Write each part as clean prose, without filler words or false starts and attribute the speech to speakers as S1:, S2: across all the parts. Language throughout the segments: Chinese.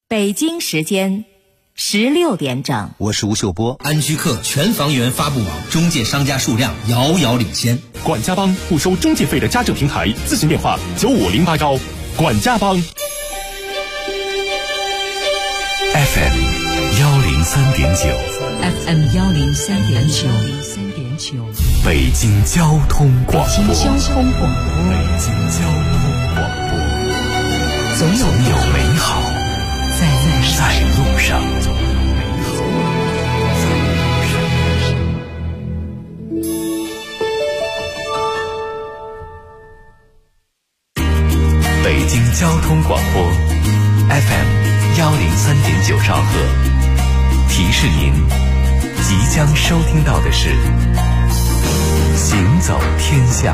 S1: 北京时间16点整，
S2: 我是吴秀波。
S3: 安居客全房源发布网中介商家数量遥遥领先。
S4: 管家帮不收中介费的家政平台，咨询电话95081。管家帮
S5: FM 103.9
S6: FM 103.9
S5: 北京交通广播。
S6: 北京交通广播。总有
S5: 美好在路上。北京交通广播 FM 103.9兆赫，提示您即将收听到的是行走天下。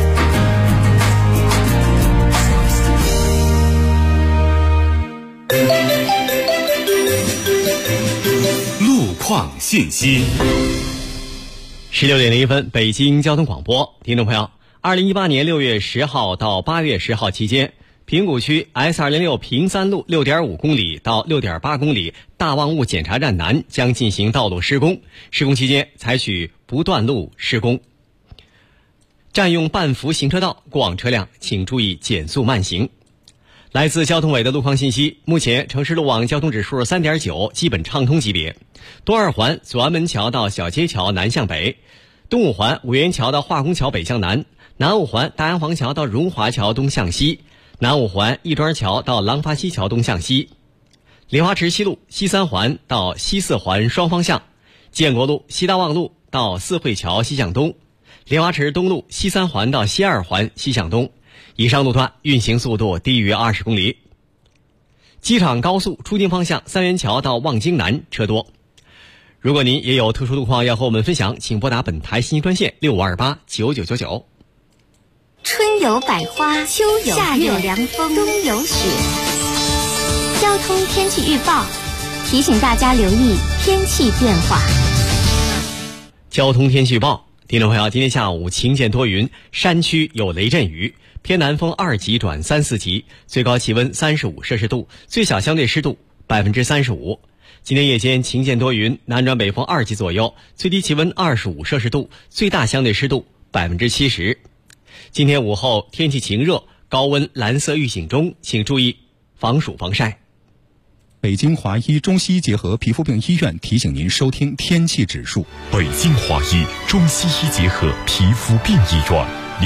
S4: 路况信息。
S7: 16点01分，北京交通广播，听众朋友，2018年6月10号到8月10号期间，平谷区 S206 平三路 6.5 公里到 6.8 公里大望路检查站南将进行道路施工，施工期间采取不断路施工。占用半幅行车道过往车辆请注意减速慢行。来自交通委的路况信息，目前城市路网交通指数 3.9， 基本畅通级别。东二环左安门桥到小街桥南向北，东五环五元桥到化工桥北向南，南五环大洋房桥到荣华桥东向西，南五环亦庄桥到廊坊西桥东向西，莲花池西路西三环到西四环双方向，建国路西大望路到四惠桥西向东，莲花池东路西三环到西二环西向东。以上路段运行速度低于20公里。机场高速出京方向三元桥到望京南车多。如果您也有特殊路况要和我们分享，请拨打本台信息专线65289999。
S8: 春有百花，秋有夏有凉风，冬有雪。交通天气预报提醒大家留意天气变化。
S7: 交通天气预报，听众朋友，今天下午晴间多云，山区有雷阵雨，偏南风2级转3、4级，最高气温35摄氏度，最小相对湿度35%。今天夜间晴间多云，南转北风2级左右，最低气温25摄氏度，最大相对湿度70%。今天午后天气晴热，高温蓝色预警中，请注意防暑防晒。
S9: 北京华医中西医结合皮肤病医院提醒您收听天气指数。
S4: 北京华医中西医结合皮肤病医院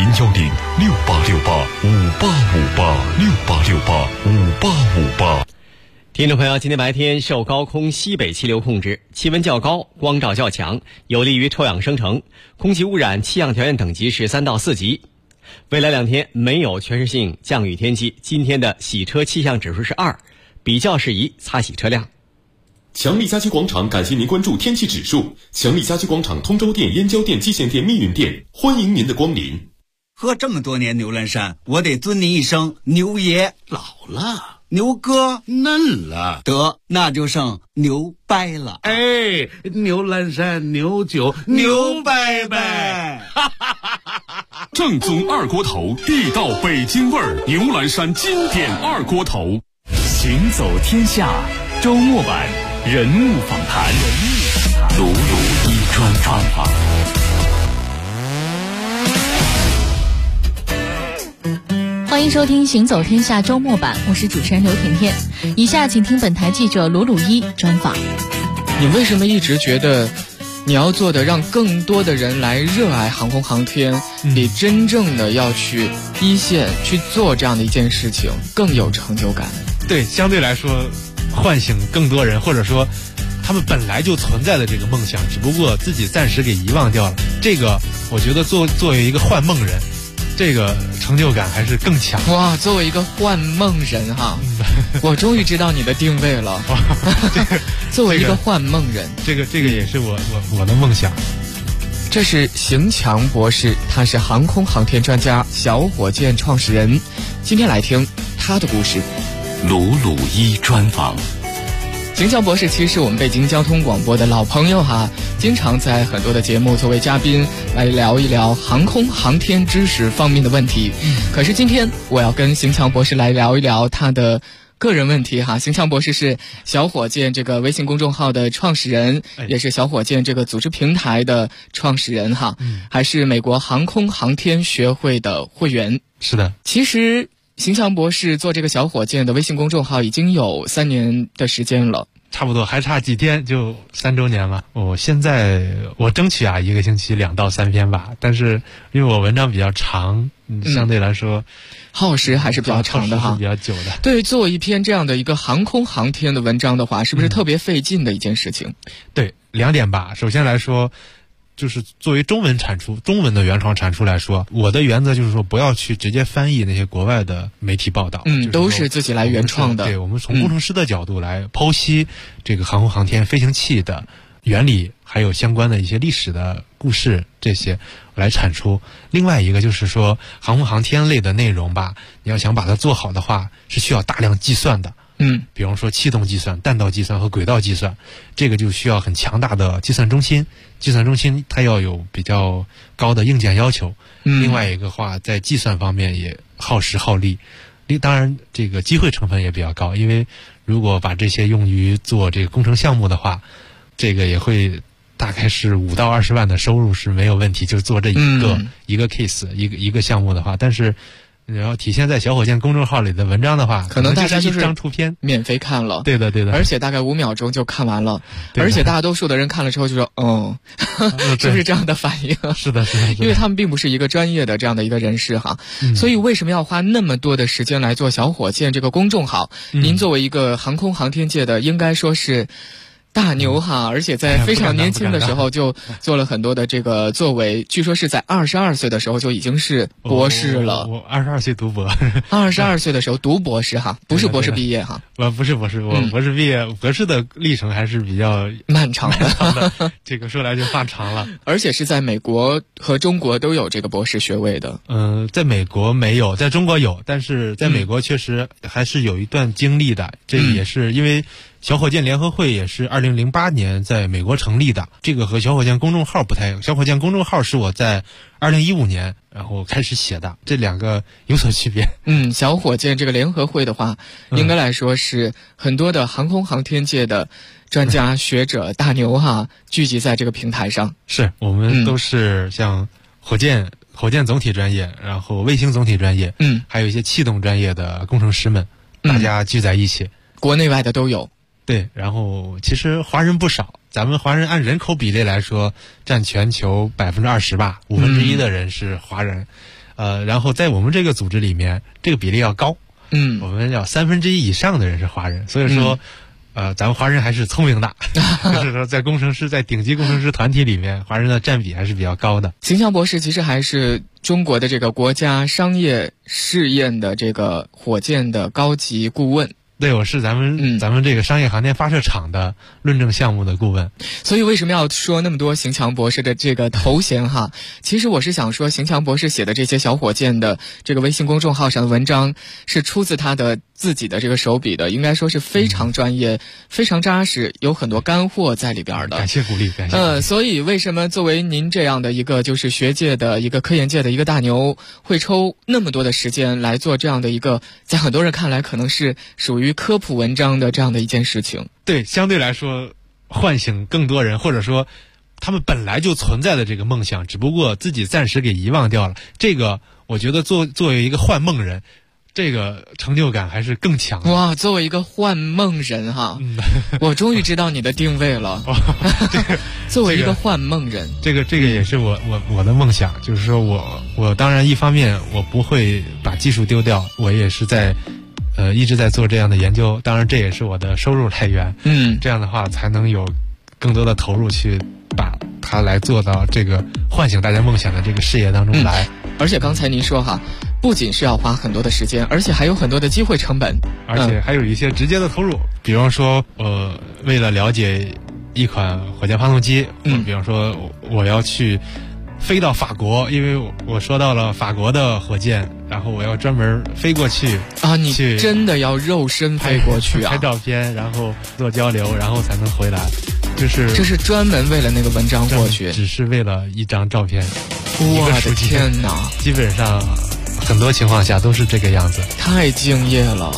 S4: ，0106858586858
S7: 听众朋友，今天白天受高空西北气流控制，气温较高，光照较强，有利于臭氧生成，空气污染气象条件等级是3到4级。未来2天没有全市性降雨天气，今天的洗车气象指数是2，比较适宜擦洗车辆。
S10: 强力家居广场感谢您关注天气指数。强力家居广场通州店、燕郊店、蓟县店、密云店，欢迎您的光临。
S2: 喝这么多年牛栏山，我得尊您一声牛爷。
S11: 老了，
S2: 牛哥
S11: 嫩了，
S2: 得那就剩牛掰了。
S11: 哎，牛栏山牛酒牛掰掰。
S4: 正宗二锅头，地道北京味儿，牛栏山经典二锅头。
S5: 行走天下周末版人物访谈，鲁鲁一专访。
S6: 欢迎收听《行走天下》周末版，我是主持人刘甜甜。以下请听本台记者鲁鲁一专访。
S12: 你为什么一直觉得你要做的让更多的人来热爱航空航天，比真正的要去一线去做这样的一件事情更有成就感？
S13: 对，相对来说唤醒更多人，或者说他们本来就存在的这个梦想，只不过自己暂时给遗忘掉了。这个我觉得作为一个幻梦人，这个成就感还是更强。
S12: 哇，作为一个幻梦人哈，我终于知道你的定位了。作为一个幻梦人，
S13: 这个也是我的梦想。
S12: 这是邢强博士，他是航空航天专家、小火箭创始人。今天来听他的故事。
S5: 鲁鲁一专访。
S12: 邢强博士其实是我们北京交通广播的老朋友哈，经常在很多的节目作为嘉宾来聊一聊航空航天知识方面的问题。可是今天我要跟邢强博士来聊一聊他的个人问题哈，邢强博士是小火箭这个微信公众号的创始人，也是小火箭这个组织平台的创始人哈，还是美国航空航天学会的会员。
S13: 是的，
S12: 其实邢强博士做这个小火箭的微信公众号已经有3年的时间了。
S13: 差不多还差几天就3周年了。现在我争取1个星期2到3篇吧，但是因为我文章比较长，相对来说
S12: 耗时还是比较长的哈，
S13: 是比较久的。
S12: 对，做一篇这样的一个航空航天的文章的话，是不是特别费劲的一件事情？
S13: 对，2点吧。首先来说，就是作为中文产出，中文的原创产出来说，我的原则就是说，不要去直接翻译那些国外的媒体报道，
S12: 都是自己来原创的。
S13: 对，我们从工程师的角度来剖析这个航空航天飞行器的原理，还有相关的一些历史的故事，这些来产出。另外一个就是说，航空航天类的内容吧，你要想把它做好的话，是需要大量计算的。比方说气动计算、弹道计算和轨道计算，这个就需要很强大的计算中心。计算中心它要有比较高的硬件要求。另外一个话，在计算方面也耗时耗力。当然，这个机会成本也比较高，因为如果把这些用于做这个工程项目的话，这个也会大概是5到20万的收入是没有问题，就做这一个 case 一个项目的话，但是。然后体现在小火箭公众号里的文章的话，
S12: 可能大家就是
S13: 一张图片
S12: 免费看了，
S13: 对的，
S12: 而且大概5秒钟就看完了，而且大多数的人看了之后就说，是不是这样的反应？
S13: 是的，
S12: 因为他们并不是一个专业的这样的一个人士哈，所以为什么要花那么多的时间来做小火箭这个公众号？您作为一个航空航天界的，应该说是。大牛哈，而且在非常年轻的时候就做了很多的这个作为，据说是在22岁的时候就已经是博士了。
S13: 我22岁读博
S12: ，22岁的时候读博士哈，不是博士毕业哈。
S13: 不是博士，我博士毕业，博士的历程还是比较
S12: 漫长的。
S13: 这个说来就话长了。
S12: 而且是在美国和中国都有这个博士学位的。
S13: 在美国没有，在中国有，但是在美国确实还是有一段经历的。这也是因为。小火箭联合会也是2008年在美国成立的，这个和小火箭公众号不太一样。小火箭公众号是我在2015年然后开始写的，这两个有所区别。
S12: 小火箭这个联合会的话，应该来说是很多的航空航天界的专家学者大牛哈聚集在这个平台上。
S13: 是我们都是像火箭总体专业，然后卫星总体专业，还有一些气动专业的工程师们，大家聚在一起，
S12: 国内外的都有。
S13: 对，然后其实华人不少，咱们华人按人口比例来说，占全球20%吧，1/5的人是华人，然后在我们这个组织里面，这个比例要高，我们要1/3以上的人是华人，所以说，咱们华人还是聪明的，就是说在顶级工程师团体里面，华人的占比还是比较高的。
S12: 邢强博士其实还是中国的这个国家商业试验的这个火箭的高级顾问。
S13: 对，我是咱们这个商业航天发射场的论证项目的顾问。
S12: 所以为什么要说那么多邢强博士的这个头衔哈？其实我是想说，邢强博士写的这些小火箭的这个微信公众号上的文章，是出自他的自己的这个手笔的，应该说是非常专业、非常扎实，有很多干货在里边的。
S13: 感谢鼓励，感谢。
S12: 所以为什么作为您这样的一个就是学界的一个科研界的一个大牛，会抽那么多的时间来做这样的一个，在很多人看来可能是属于科普文章的这样的一件事情？
S13: 对，相对来说唤醒更多人，或者说他们本来就存在的这个梦想，只不过自己暂时给遗忘掉了。这个我觉得作为一个幻梦人，这个成就感还是更强的。
S12: 哇，作为一个幻梦人哈，我终于知道你的定位了。作为一个幻梦人，
S13: 这个也是我的梦想，就是说我当然一方面我不会把技术丢掉，我也是在一直在做这样的研究，当然这也是我的收入来源。这样的话才能有更多的投入去把它来做到这个唤醒大家梦想的这个事业当中来。
S12: 而且刚才您说哈，不仅是要花很多的时间，而且还有很多的机会成本，
S13: 而且还有一些直接的投入。比方说为了了解一款火箭发动机，比方说我要去飞到法国，因为我说到了法国的火箭，然后我要专门飞过去
S12: 啊！你真的要肉身飞过去啊？
S13: 拍照片，然后做交流，然后才能回来。这
S12: 是专门为了那个文章过去，
S13: 只是为了一张照片。
S12: 我的天哪！
S13: 基本上很多情况下都是这个样子。
S12: 太敬业了。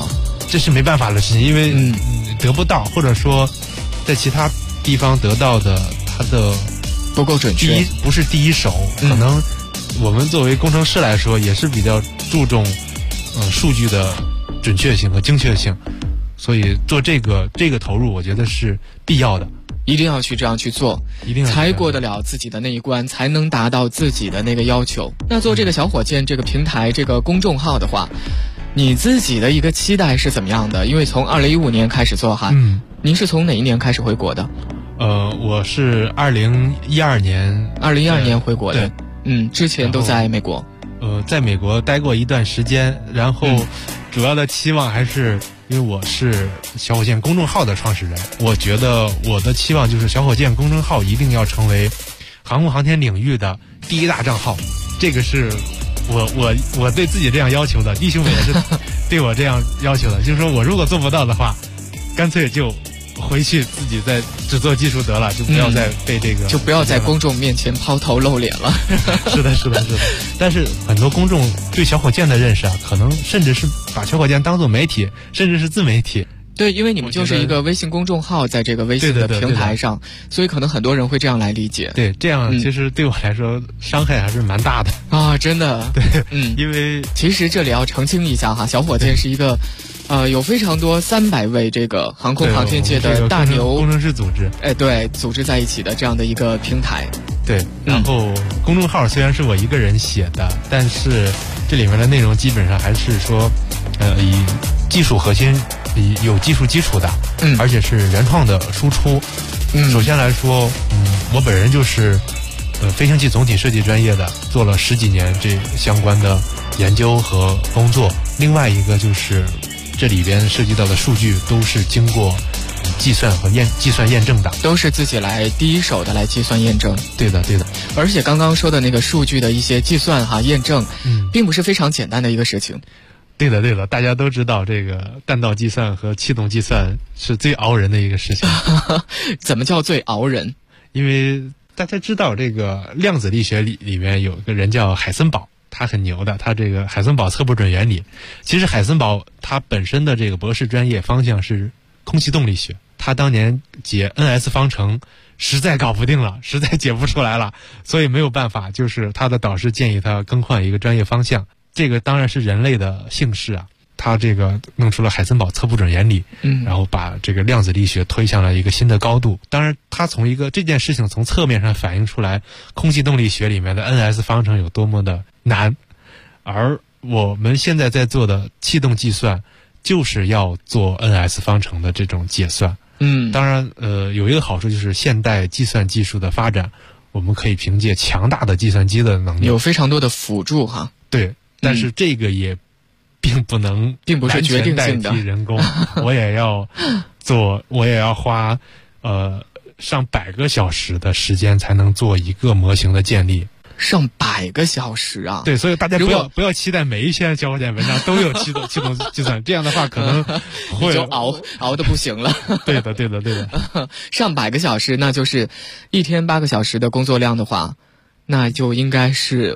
S13: 这是没办法的事情，因为得不到，或者说在其他地方得到的它的
S12: 不够准确，
S13: 不是第一手，可能我们作为工程师来说也是比较注重数据的准确性和精确性，所以做这个投入我觉得是必要的，
S12: 一定要去这样去做，
S13: 一定要
S12: 才过得了自己的那一关，才能达到自己的那个要求。那做这个小火箭这个平台这个公众号的话，你自己的一个期待是怎么样的？因为从2015年开始做哈，您是从哪一年开始回国的？
S13: 我是2012年
S12: 回国的，之前都在美国。
S13: 在美国待过一段时间，然后主要的期望还是因为我是小火箭公众号的创始人，我觉得我的期望就是小火箭公众号一定要成为航空航天领域的第一大账号，这个是我对自己这样要求的，弟兄们也是对我这样要求的，就是说我如果做不到的话，干脆就回去自己再只做技术得了，就不要再被这个，
S12: 就不要在公众面前抛头露脸了。
S13: 是的。但是很多公众对小火箭的认识啊，可能甚至是把小火箭当作媒体，甚至是自媒体。
S12: 对，因为你们就是一个微信公众号，在这个微信的平台上，所以可能很多人会这样来理解。
S13: 对，这样其实对我来说伤害还是蛮大的
S12: 啊，真的。
S13: 对，因为
S12: 其实这里要澄清一下哈，小火箭是一个有非常多300位这个航空航天界的大牛
S13: 工程师组织，
S12: 对，组织在一起的这样的一个平台。
S13: 对，然后公众号虽然是我一个人写的，但是这里面的内容基本上还是说以技术核心，有技术基础的，而且是原创的输出。首先来说，我本人就是飞行器总体设计专业的，做了10几年这相关的研究和工作。另外一个就是这里边涉及到的数据都是经过计算和计算验证的，
S12: 都是自己来第一手的来计算验证。
S13: 对的。
S12: 而且刚刚说的那个数据的一些计算验证，并不是非常简单的一个事情。
S13: 对的，大家都知道这个弹道计算和气动计算是最熬人的一个事情。
S12: 怎么叫最熬人？
S13: 因为大家知道这个量子力学里面有个人叫海森堡，他很牛的，他这个海森堡测不准原理。其实海森堡他本身的这个博士专业方向是空气动力学，他当年解 NS 方程实在搞不定了，实在解不出来了，所以没有办法，就是他的导师建议他更换一个专业方向。这个当然是人类的幸事啊，他这个弄出了海森堡测不准原理，然后把这个量子力学推向了一个新的高度。当然他从这件事情从侧面上反映出来空气动力学里面的 NS 方程有多么的难，而我们现在在做的气动计算就是要做 NS 方程的这种解算。当然有一个好处就是现代计算技术的发展，我们可以凭借强大的计算机的能力，
S12: 有非常多的辅助哈。
S13: 对，但是这个也并不是
S12: 决定性的
S13: 代替人工。我也要花上100个小时的时间才能做一个模型的建立。
S12: 上100个小时啊！
S13: 对，所以大家不要期待每一篇小火箭文章都有气动计算，这样的话可能会
S12: 就熬得不行了。
S13: 对的。
S12: 上100个小时，那就是一天8个小时的工作量的话，那就应该是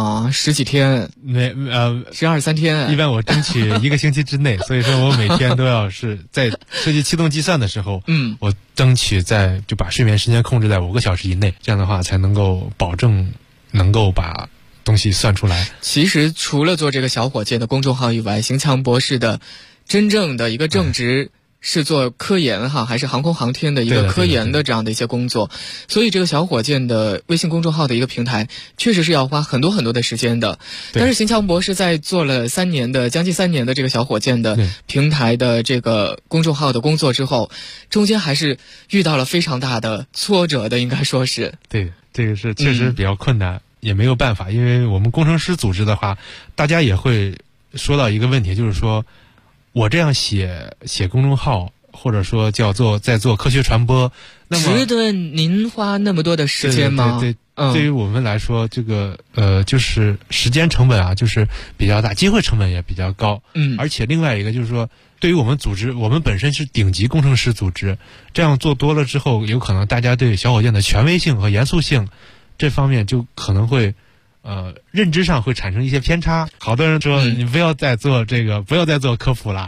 S12: 10几天，12、13天。
S13: 一般我争取1个星期之内，所以说我每天都要是在设计气动计算的时候，我争取就把睡眠时间控制在5个小时以内，这样的话才能够保证能够把东西算出来。
S12: 其实除了做这个小火箭的公众号以外，邢强博士的真正的一个正职是做科研还是航空航天的一个科研的这样的一些工作。所以这个小火箭的微信公众号的一个平台确实是要花很多很多的时间的。但是邢强博士在做了将近3年的这个小火箭的平台的这个公众号的工作之后，中间还是遇到了非常大的挫折的，应该说是。
S13: 对，这个是确实比较困难，也没有办法，因为我们工程师组织的话，大家也会说到一个问题，就是说我这样写公众号，或者说在做科学传播，那么
S12: 值得您花那么多的时间吗？
S13: 对，对于我们来说，这个就是时间成本啊，就是比较大，机会成本也比较高。而且另外一个就是说，对于我们组织，我们本身是顶级工程师组织，这样做多了之后，有可能大家对小火箭的权威性和严肃性这方面就可能会认知上会产生一些偏差。好多人说你不要再做科普啦，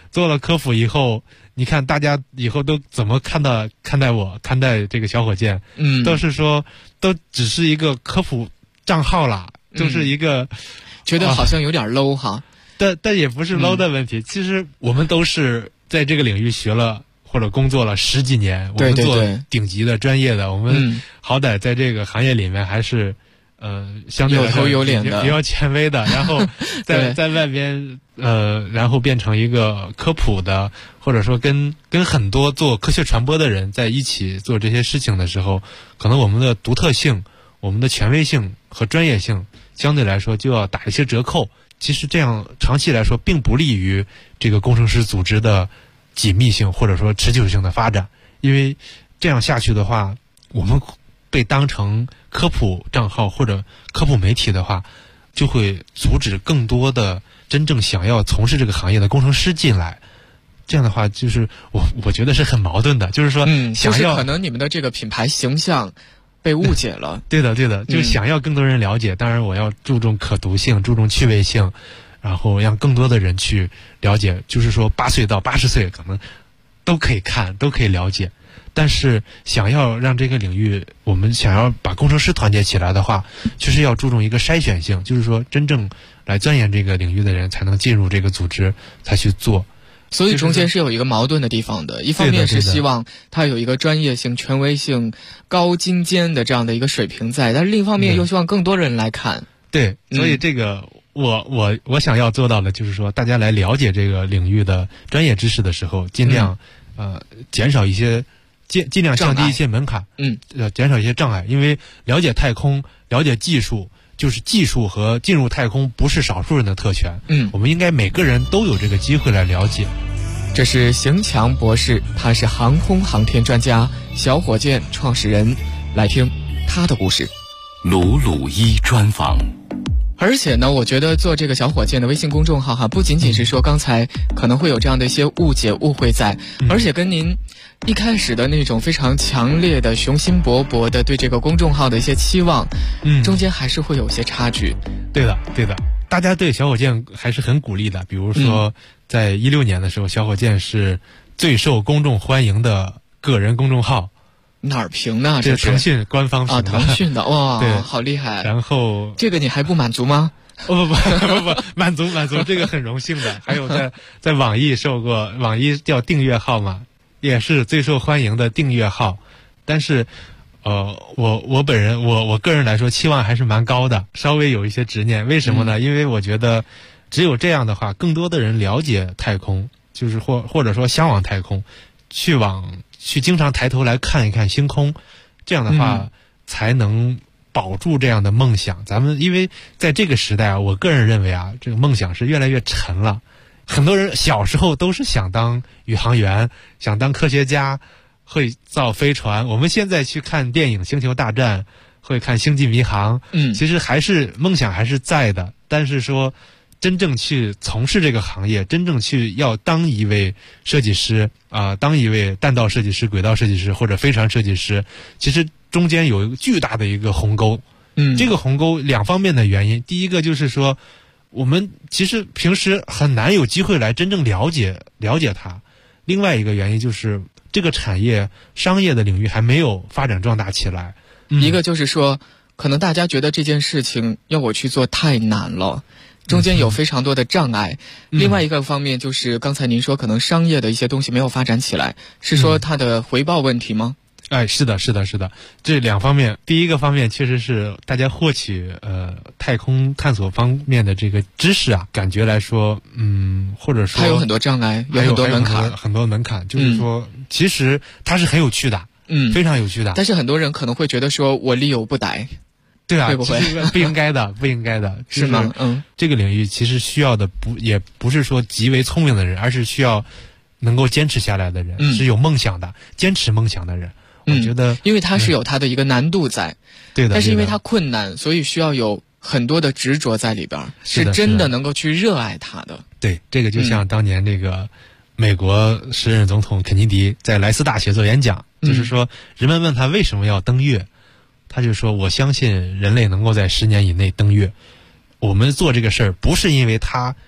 S13: 做了科普以后，你看大家以后都怎么看待这个小火箭？都是说都只是一个科普账号了，就是一个
S12: 觉得好像有点 low 哈。
S13: 但也不是 low 的问题，其实我们都是在这个领域学了或者工作了10几年，我们做顶级的专业的，我们好歹在这个行业里面还是相对来说
S12: 有头有脸的，
S13: 比较权威的，然后在外边然后变成一个科普的，或者说跟很多做科学传播的人在一起做这些事情的时候，可能我们的独特性、我们的权威性和专业性相对来说就要打一些折扣。其实这样长期来说并不利于这个工程师组织的紧密性或者说持久性的发展，因为这样下去的话，我们被当成科普账号或者科普媒体的话，就会阻止更多的真正想要从事这个行业的工程师进来。这样的话，就是我觉得是很矛盾的，就是说想要
S12: 就是可能你们的这个品牌形象被误解了。
S13: 对的，就是想要更多人了解，当然我要注重可读性，注重趣味性，然后让更多的人去了解，就是说8岁到80岁可能都可以看，都可以了解。但是想要让这个领域，我们想要把工程师团结起来的话，确实要注重一个筛选性，就是说真正来钻研这个领域的人才能进入这个组织，才去做。
S12: 所以中间是有一个矛盾的地方的，一方面是希望它有一个专业性、权威性、高精尖的这样的一个水平在，但是另一方面又希望更多人来看。
S13: 对，所以这个我想要做到的就是说，大家来了解这个领域的专业知识的时候，尽量减少一些尽量降低一些门槛，减少一些障碍，因为了解太空、了解技术。就是技术和进入太空不是少数人的特权，我们应该每个人都有这个机会来了解。
S12: 这是邢强博士，他是航空航天专家、小火箭创始人，来听他的故事。
S5: 鲁鲁一专访。
S12: 而且呢，我觉得做这个小火箭的微信公众号哈，不仅仅是说刚才可能会有这样的一些误解误会在，而且跟您一开始的那种非常强烈的雄心勃勃的对这个公众号的一些期望，中间还是会有些差距。
S13: 对的，大家对小火箭还是很鼓励的。比如说，在16年的时候，小火箭是最受公众欢迎的个人公众号。
S12: 哪儿评呢？
S13: 这是腾讯官方评的。
S12: 腾讯的，哇，
S13: 对，
S12: 好厉害。
S13: 然后
S12: 这个你还不满足吗？
S13: 不，满足，这个很荣幸的。还有在网易受过，网易叫订阅号嘛，也是最受欢迎的订阅号。但是我本人我个人来说期望还是蛮高的，稍微有一些执念。为什么呢？因为我觉得只有这样的话，更多的人了解太空，就是或者说向往太空，去经常抬头来看一看星空，这样的话才能保住这样的梦想。咱们因为在这个时代啊，我个人认为啊，这个梦想是越来越沉了。很多人小时候都是想当宇航员，想当科学家，会造飞船。我们现在去看电影《星球大战》，会看《星际迷航》，其实还是梦想还是在的。但是说真正去从事这个行业，真正去要当一位设计师当一位弹道设计师、轨道设计师或者飞船设计师，其实中间有一个巨大的一个鸿沟。这个鸿沟两方面的原因，第一个就是说，我们其实平时很难有机会来真正了解它。另外一个原因就是这个产业商业的领域还没有发展壮大起来。
S12: 一个就是说，可能大家觉得这件事情要我去做太难了。中间有非常多的障碍。另外一个方面就是刚才您说可能商业的一些东西没有发展起来，是说它的回报问题吗？
S13: 是的，这两方面。第一个方面确实是大家获取太空探索方面的这个知识啊，感觉来说或者说
S12: 它有很多障碍，有很多门槛，
S13: 很多门槛。就是说其实它是很有趣的，非常有趣的。
S12: 但是很多人可能会觉得说我力有不逮。
S13: 对啊，
S12: 会不会
S13: 不应该的，
S12: 是吗？
S13: 这个领域其实需要的也不是说极为聪明的人，而是需要能够坚持下来的人，是有梦想的、坚持梦想的人。我觉得，
S12: 因为它是有它的一个难度在，
S13: 对的。
S12: 但是因为它困难，所以需要有很多的执着在里边，是真的能够去热爱它的。
S13: 对，这个就像当年这个美国时任总统肯尼迪在莱斯大学做演讲，就是说人们问他为什么要登月。他就说，我相信人类能够在10年以内登月。我们做这个事儿不是因为他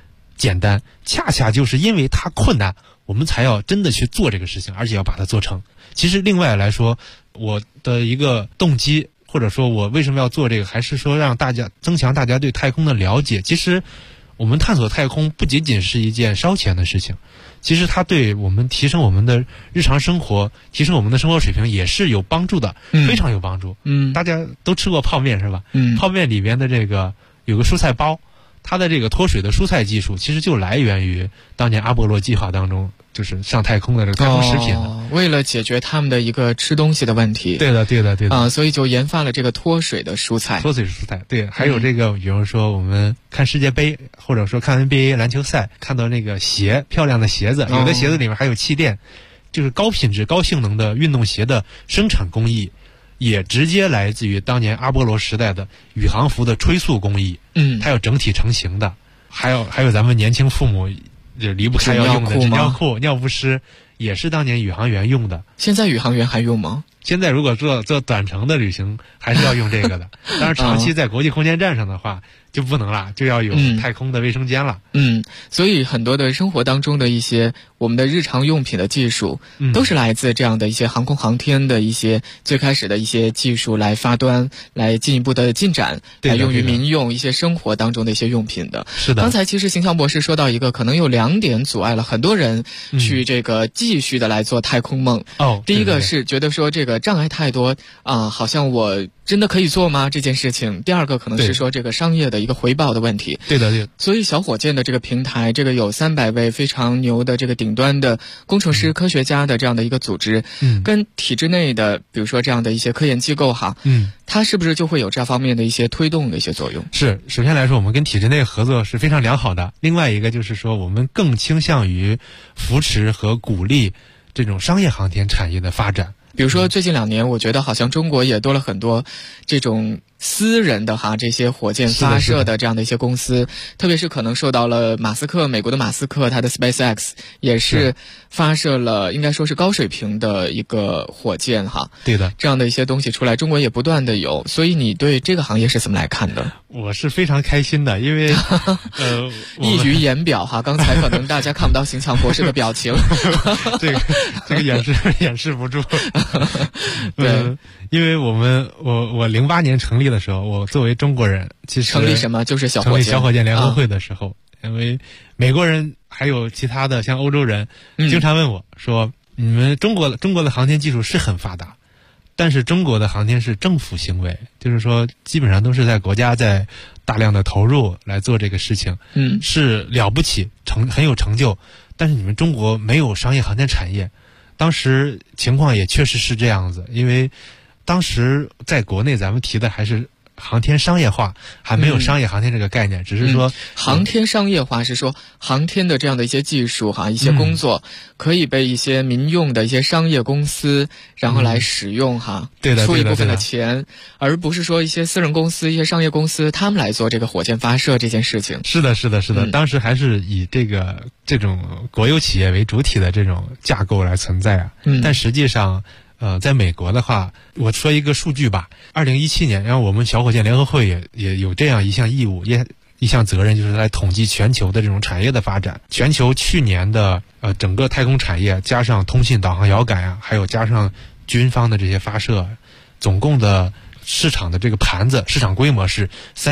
S13: 简单，恰恰就是因为它困难，我们才要真的去做这个事情，而且要把它做成。其实另外来说，我的一个动机，或者说我为什么要做这个，还是说让大家增强大家对太空的了解。其实我们探索太空不仅仅是一件烧钱的事情，其实它对我们提升我们的日常生活，提升我们的生活水平也是有帮助的，非常有帮助。大家都吃过泡面是吧？泡面里边的这个有个蔬菜包，它的这个脱水的蔬菜技术其实就来源于当年阿波罗计划当中就是上太空的这个太空食品的。
S12: 为了解决他们的一个吃东西的问题。
S13: 对的
S12: 所以就研发了这个脱水的蔬菜。
S13: 脱水蔬菜，对，还有这个比如说我们看世界杯或者说看 NBA 篮球赛，看到那个鞋，漂亮的鞋子，有的鞋子里面还有气垫，就是高品质高性能的运动鞋的生产工艺也直接来自于当年阿波罗时代的宇航服的吹塑工艺。它有整体成型的，还有咱们年轻父母就离不开要用的尿裤、尿不湿，也是当年宇航员用的。
S12: 现在宇航员还用吗？
S13: 现在如果做短程的旅行，还是要用这个的。当然，长期在国际空间站上的话，就不能了，就要有太空的卫生间了。
S12: 所以很多的生活当中的一些我们的日常用品的技术，都是来自这样的一些航空航天的一些最开始的一些技术来发端，来进一步的进展，来用于民用一些生活当中的一些用品的。
S13: 是的。
S12: 刚才其实邢强博士说到一个可能有2点阻碍了很多人去这个继续的来做太空梦。第一个是觉得说这个障碍太多好像我真的可以做吗这件事情。第二个可能是说这个商业的一个回报的问题。
S13: 对的。
S12: 所以小火箭的这个平台，这个有300位非常牛的这个顶端的工程师、科学家的这样的一个组织，跟体制内的比如说这样的一些科研机构它是不是就会有这方面的一些推动的一些作用？
S13: 是，首先来说我们跟体制内合作是非常良好的，另外一个就是说我们更倾向于扶持和鼓励这种商业航天产业的发展。
S12: 比如说最近2年我觉得好像中国也多了很多这种私人的这些火箭发射的这样的一些公司，特别是可能受到了美国的马斯克他的 SpaceX 也是发射了应该说是高水平的一个火箭
S13: 对的，
S12: 这样的一些东西出来，中国也不断的有。所以你对这个行业是怎么来看的？
S13: 我是非常开心的，因为
S12: 溢于言表刚才可能大家看不到邢强博士的表情
S13: 这个掩饰不住
S12: 对，
S13: 因为我08年成立的时候，我作为中国人，其实
S12: 成立什么就是小
S13: 火箭联合会的时候，因为美国人还有其他的像欧洲人经常问我说，你们中国的航天技术是很发达，但是中国的航天是政府行为，就是说基本上都是在国家在大量的投入来做这个事情，是了不起，很有成就，但是你们中国没有商业航天产业。当时情况也确实是这样子，因为当时在国内咱们提的还是航天商业化，还没有商业航天这个概念，只是说
S12: 航天商业化是说航天的这样的一些技术一些工作可以被一些民用的一些商业公司然后来使用
S13: 对的，
S12: 出一部分的钱，而不是说一些私人公司一些商业公司他们来做这个火箭发射这件事情。
S13: 是的，当时还是以这种国有企业为主体的这种架构来存在但实际上在美国的话，我说一个数据吧，2017年，然后我们小火箭联合会也有这样一项义务，一项责任，就是来统计全球的这种产业的发展。全球去年的整个太空产业，加上通信导航遥感还有加上军方的这些发射，总共的市场的这个盘子市场规模是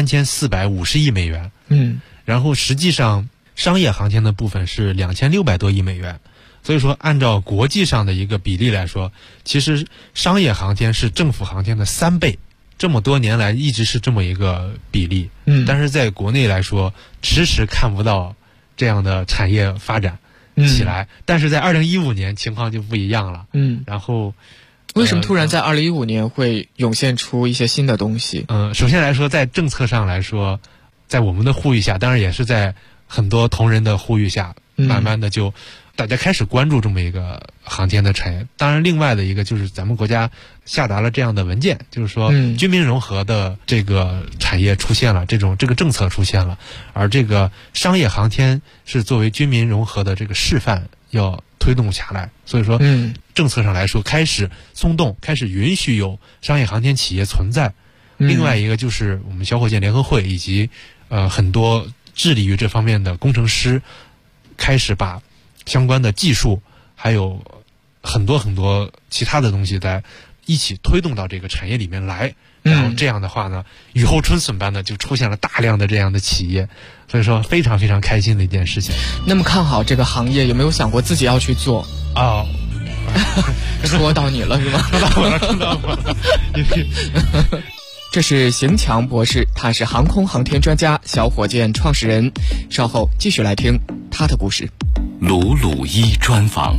S13: 3450亿美元。然后实际上商业航天的部分是2600多亿美元。所以说按照国际上的一个比例来说，其实商业航天是政府航天的3倍，这么多年来一直是这么一个比例。但是在国内来说迟迟看不到这样的产业发展起来。但是在2015年情况就不一样了。然后
S12: 为什么突然在2015年会涌现出一些新的东西？
S13: 首先来说，在政策上来说，在我们的呼吁下，当然也是在很多同仁的呼吁下，慢慢的就大家开始关注这么一个航天的产业。当然另外的一个就是咱们国家下达了这样的文件，就是说军民融合的这个产业出现了，这个政策出现了，而这个商业航天是作为军民融合的这个示范要推动下来。所以说政策上来说开始松动，开始允许有商业航天企业存在。另外一个就是我们小火箭联合会以及很多致力于这方面的工程师开始把相关的技术还有很多很多其他的东西在一起推动到这个产业里面来，然后这样的话呢，雨后春笋般的就出现了大量的这样的企业，所以说非常非常开心的一件事情。
S12: 那么看好这个行业，有没有想过自己要去做？
S13: 哦，
S12: 说到你了是吗？
S13: 说到我了，说到我了。
S12: 这是邢强博士，他是航空航天专家、小火箭创始人。稍后继续来听他的故事。
S5: 鲁鲁一专访。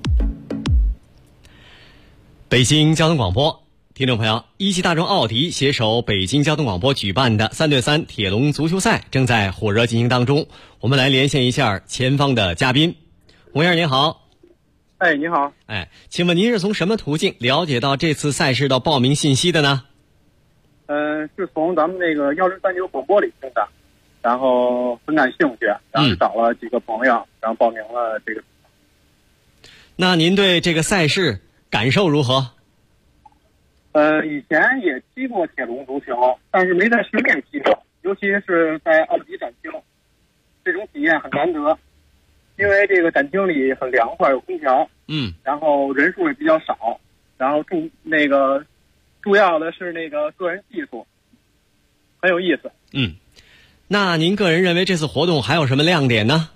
S7: 北京交通广播，听众朋友，一汽大众奥迪携手北京交通广播举办的3对3铁笼足球赛正在火热进行当中。我们来连线一下前方的嘉宾。洪先生您好。
S14: 哎，你好。
S7: 哎，请问您是从什么途径了解到这次赛事的报名信息的呢？
S14: 是从咱们那个1039广播里听的，然后很感兴趣，然后找了几个朋友，然后报名了这个。
S7: 那您对这个赛事感受如何？
S14: 以前也踢过铁笼足球，但是没在室内踢过，尤其是在奥迪展厅，这种体验很难得，因为这个展厅里很凉快，有空调，然后人数也比较少，然后主要的是那个个人技术，很有意思。
S7: 那您个人认为这次活动还有什么亮点呢？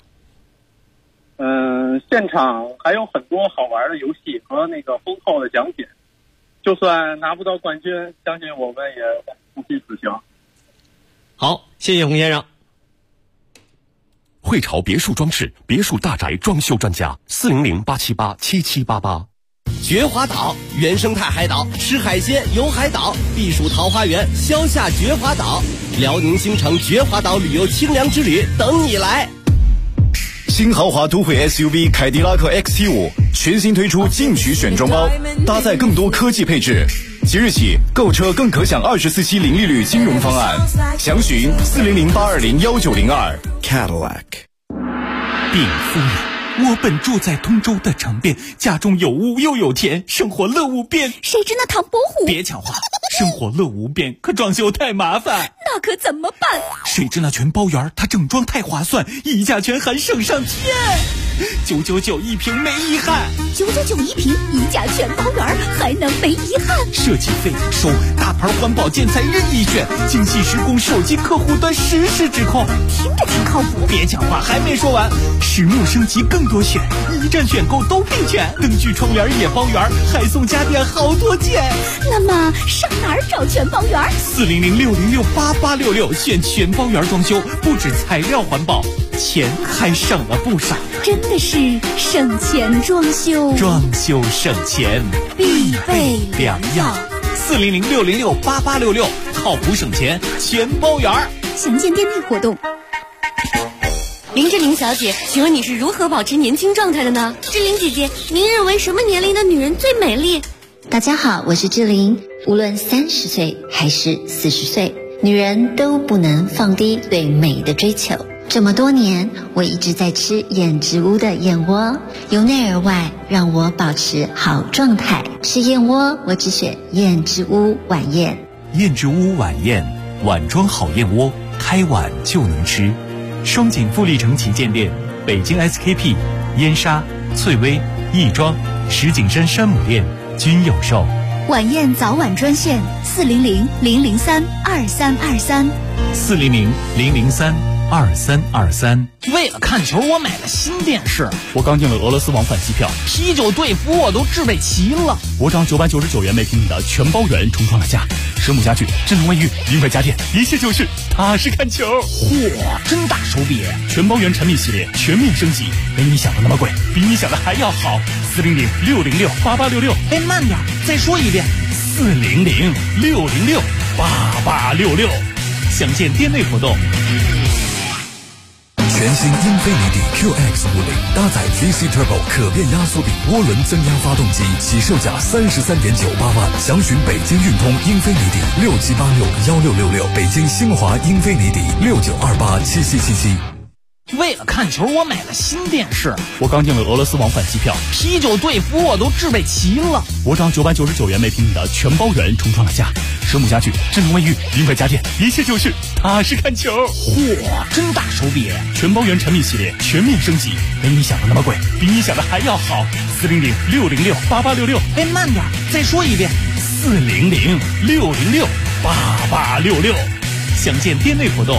S14: 现场还有很多好玩的游戏和那个丰厚的奖品，就算拿不到冠军，相信我们也不虚此行。
S7: 好，谢谢洪先生。
S10: 汇潮别墅装饰别墅大宅装修专家，400-878-7788。
S3: 绝华岛原生态海岛，吃海鲜游海岛，避暑桃花源消夏绝华岛，辽宁新城绝华岛旅游清凉之旅等你来。
S15: 新豪华都会 SUV 凯迪拉克 XT5 全新推出进取选装包，搭载更多科技配置。即日起购车更可享24期零利率金融方案，详询400-820-1902。 Cadillac。
S16: 禀夫人，我本住在通州的城边，家中有屋又有田，生活乐无边。
S17: 谁知那唐伯虎？
S16: 别抢话，生活乐无边，可装修太麻烦。
S17: 那可怎么办？
S16: 谁知那全包园，它整装太划算，溢价权还省上天，999一平没遗憾。
S17: 999一平，溢价全包园，还能没遗憾？
S16: 设计费收，大牌环保建材任意选，精细施工，手机客户端实时指控。
S17: 听着挺靠谱。
S16: 别讲话，还没说完，实木升级更多选，一站选购都并全，灯具窗帘也包圆，还送家电好多件。
S17: 那么上哪儿找全包园
S16: ？400-606-8866，选全包园装修，不止材料环保，钱还省了不少。
S17: 真的是省钱装修，
S16: 装修省钱
S17: 必备良药。
S16: 400-606-8866，靠谱省钱全包园。
S17: 详见店内活动。
S18: 林志玲小姐，请问你是如何保持年轻状态的呢？志玲姐姐，您认为什么年龄的女人最美丽？
S19: 大家好，我是志玲。无论30岁还是40岁，女人都不能放低对美的追求。这么多年，我一直在吃燕之屋的燕窝，由内而外让我保持好状态。吃燕窝，我只选燕之屋晚宴。
S16: 燕之屋晚宴，碗装好燕窝，开碗就能吃。双井富力城旗舰店、北京 SKP、燕莎、翠微、亦庄、石景山山姆店均有售。
S17: 晚宴早晚专线400-003-2323。
S16: 400-003-2323。
S20: 为了看球，我买了新电视。
S21: 我刚订了俄罗斯往返机票，
S20: 啤酒队服我都置备齐了。
S21: 我涨999元每平米的全包圆重创了价，实木家具、智能卫浴、名牌家电，一切就是踏实看球。
S20: 嚯，真大手笔！
S21: 全包圆产品系列全面升级，没你想的那么贵，比你想的还要好。400-606-8866。
S20: 哎，慢点，再说一遍。
S21: 400-606-8866。
S16: 详见店内活动。
S22: 全新英菲尼迪 QX50搭载 VC Turbo 可变压缩比涡轮增压发动机，起售价33.98万。详询北京运通英菲尼迪67861666，北京星华英菲尼迪69287777。
S20: 为了看球，我买了新电视。
S21: 我刚订了俄罗斯往返机票，
S20: 啤酒、队服我都置备齐了。
S21: 我涨999元每平米的全包圆重创了价，蛇母家具、智能卫浴、零摆家电，一切就是踏实看球。
S20: 嚯，真大手笔！
S21: 全包圆产品系列全面升级，没你想的那么贵，比你想的还要好。400-606-8866。
S20: 哎，慢点，再说一遍。
S21: 400-606-8866。详见店内活动。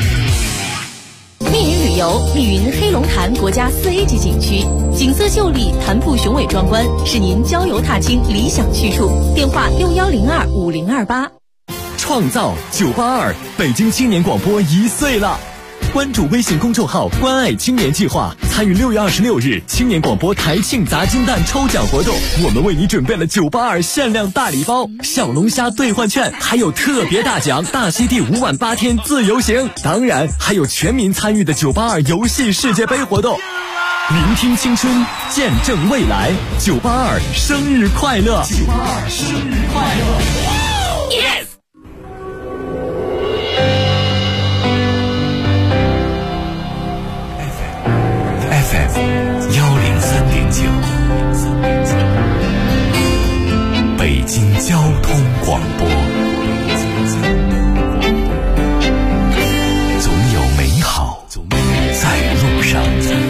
S18: 密云旅游，密云黑龙潭国家4A 级景区，景色秀丽，潭瀑雄伟壮观，是您郊游踏青理想去处。电话61025028。
S3: 创造982，北京青年广播1岁了。关注微信公众号关爱青年计划，参与6月26日青年广播台庆砸金蛋抽奖活动，我们为你准备了982限量大礼包、小龙虾兑换券，还有特别大奖大溪地5晚8天自由行，当然还有全民参与的982游戏世界杯活动。聆听青春，见证未来，982生日快乐！982生日快乐
S18: ！Yes。
S5: 103.9，北京交通广播，总有美好在路上。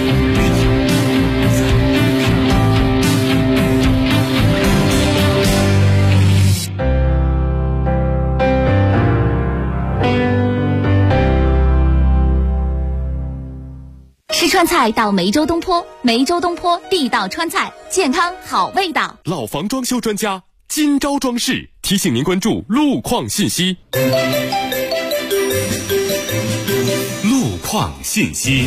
S17: 吃川菜到梅州东坡，梅州东坡地道川菜，健康好味道。
S10: 老房装修专家金朝装饰提醒您关注路况信息。
S5: 路况信息。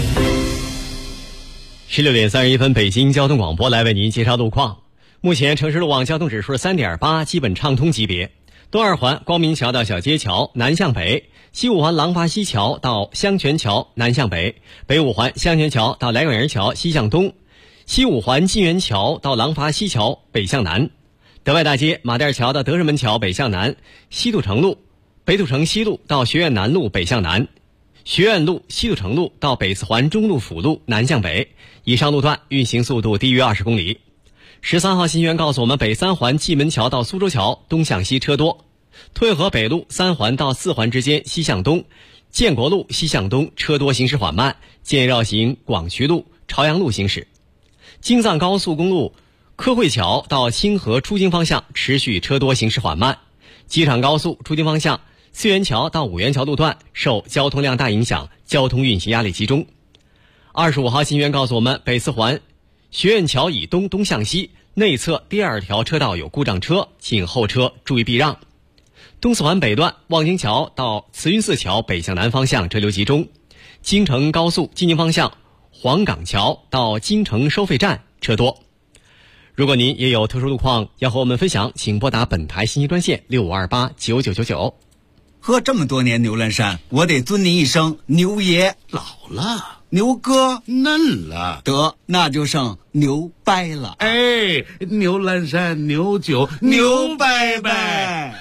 S7: 16点31分，北京交通广播来为您介绍路况。目前城市路网交通指数是 3.8， 基本畅通级别。东二环光明桥到小街桥南向北，西五环廊坊西桥到香泉桥南向北，北五环香泉桥到来广营桥西向东，西五环金源桥到廊坊西桥北向南，德外大街马甸桥到德胜门桥北向南，西土城路北土城西路到学院南路北向南，学院路西土城路到北四环中路辅路南向北，以上路段运行速度低于20公里。13号信息源告诉我们，北三环蓟门桥到苏州桥东向西车多，退河北路3环到4环之间西向东，建国路西向东车多行驶缓慢，建议绕行广渠路朝阳路行驶。京藏高速公路科汇桥到清河出京方向持续车多行驶缓慢，机场高速出京方向4元桥到5元桥路段受交通量大影响，交通运行压力集中。25号信息源告诉我们，北四环学院桥以东东向西内侧第2条车道有故障车，请后车注意避让。东四环北段望京桥到慈云寺桥北向南方向车流集中，京承高速进京方向黄岗桥到京承收费站车多。如果您也有特殊路况要和我们分享，请拨打本台信息专线65289999。
S2: 喝这么多年牛栏山，我得尊您一声牛爷。
S11: 老了，
S2: 牛哥
S11: 嫩了，
S2: 得那就剩牛掰了。
S11: 哎，牛栏山牛酒牛掰掰。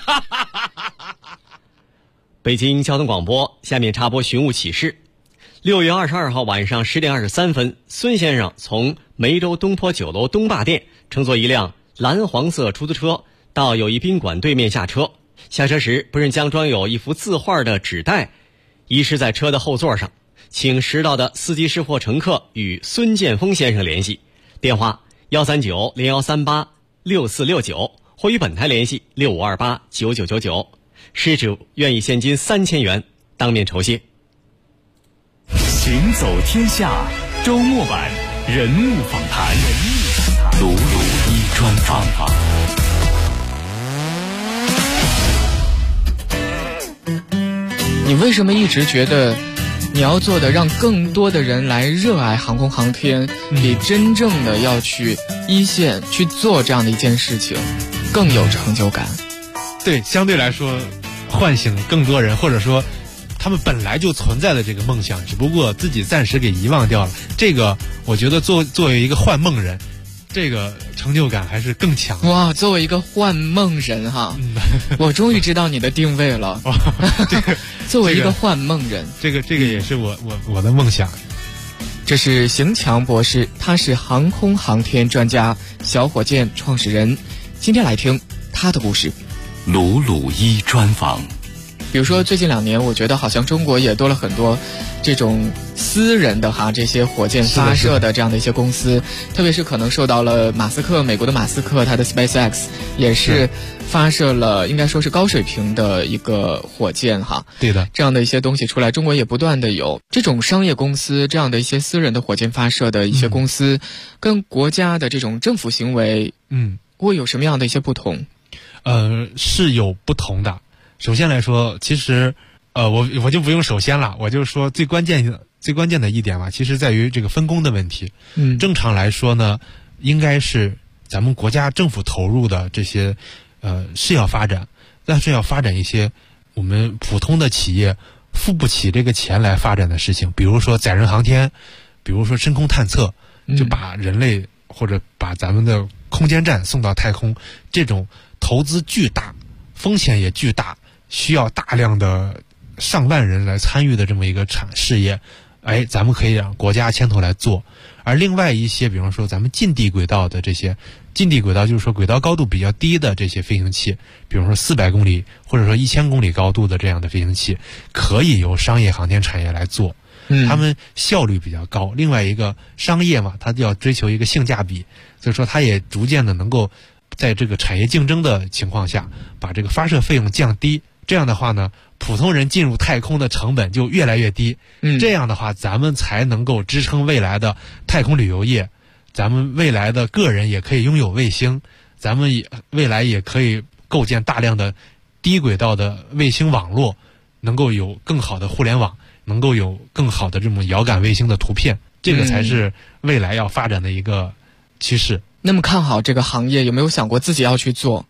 S7: 北京交通广播，下面插播寻物启事。6月22号晚上10点23分，孙先生从梅州东坡酒楼东坝店乘坐一辆蓝黄色出租车到友谊宾馆对面下车，下车时不慎将装有一幅字画的纸袋遗失在车的后座上，请识到的司机师或乘客与孙建峰先生联系，电话139-0138-6469，或与本台联系65289999，失主愿意现金3000元当面酬谢。
S5: 行走天下周末版人物访谈，鲁鲁一专访。
S12: 你为什么一直觉得你要做的让更多的人来热爱航空航天，比真正的要去一线去做这样的一件事情更有成就感？
S13: 对，相对来说唤醒更多人，或者说他们本来就存在的这个梦想，只不过自己暂时给遗忘掉了。这个我觉得作为一个幻梦人，这个成就感还是更强。
S12: 哇，作为一个幻梦人哈，我终于知道你的定位了。作为一个幻梦人，
S13: 这个也是我的梦想。
S12: 这是邢强博士，他是航空航天专家，小火箭创始人。今天来听他的故事。
S5: 鲁鲁一专访。
S12: 比如说最近2年，我觉得好像中国也多了很多这种私人的这些火箭发射的这样的一些公司，特别是可能受到了美国的马斯克他的 SpaceX 也是发射了应该说是高水平的一个火箭
S13: 对的，
S12: 这样的一些东西出来，中国也不断的有这种商业公司，这样的一些私人的火箭发射的一些公司，跟国家的这种政府行为会有什么样的一些不同？
S13: 是有不同的。首先来说，其实我就不用首先了，我就说最关键的一点吧，其实在于这个分工的问题。正常来说呢，应该是咱们国家政府投入的这些是要发展，但是要发展一些我们普通的企业付不起这个钱来发展的事情，比如说载人航天，比如说深空探测，就把人类或者把咱们的空间站送到太空，这种投资巨大，风险也巨大，需要大量的上万人来参与的这么一个事业，咱们可以让国家牵头来做。而另外一些，比方说咱们近地轨道的这些近地轨道，就是说轨道高度比较低的这些飞行器，比如说400公里或者说1000公里高度的这样的飞行器，可以由商业航天产业来做。他们效率比较高。另外一个商业嘛，它就要追求一个性价比，所以说它也逐渐的能够在这个产业竞争的情况下，把这个发射费用降低。这样的话呢，普通人进入太空的成本就越来越低。这样的话，咱们才能够支撑未来的太空旅游业，咱们未来的个人也可以拥有卫星，咱们未来也可以构建大量的低轨道的卫星网络，能够有更好的互联网，能够有更好的这种遥感卫星的图片，这个才是未来要发展的一个趋势。
S12: 那么看好这个行业，有没有想过自己要去做？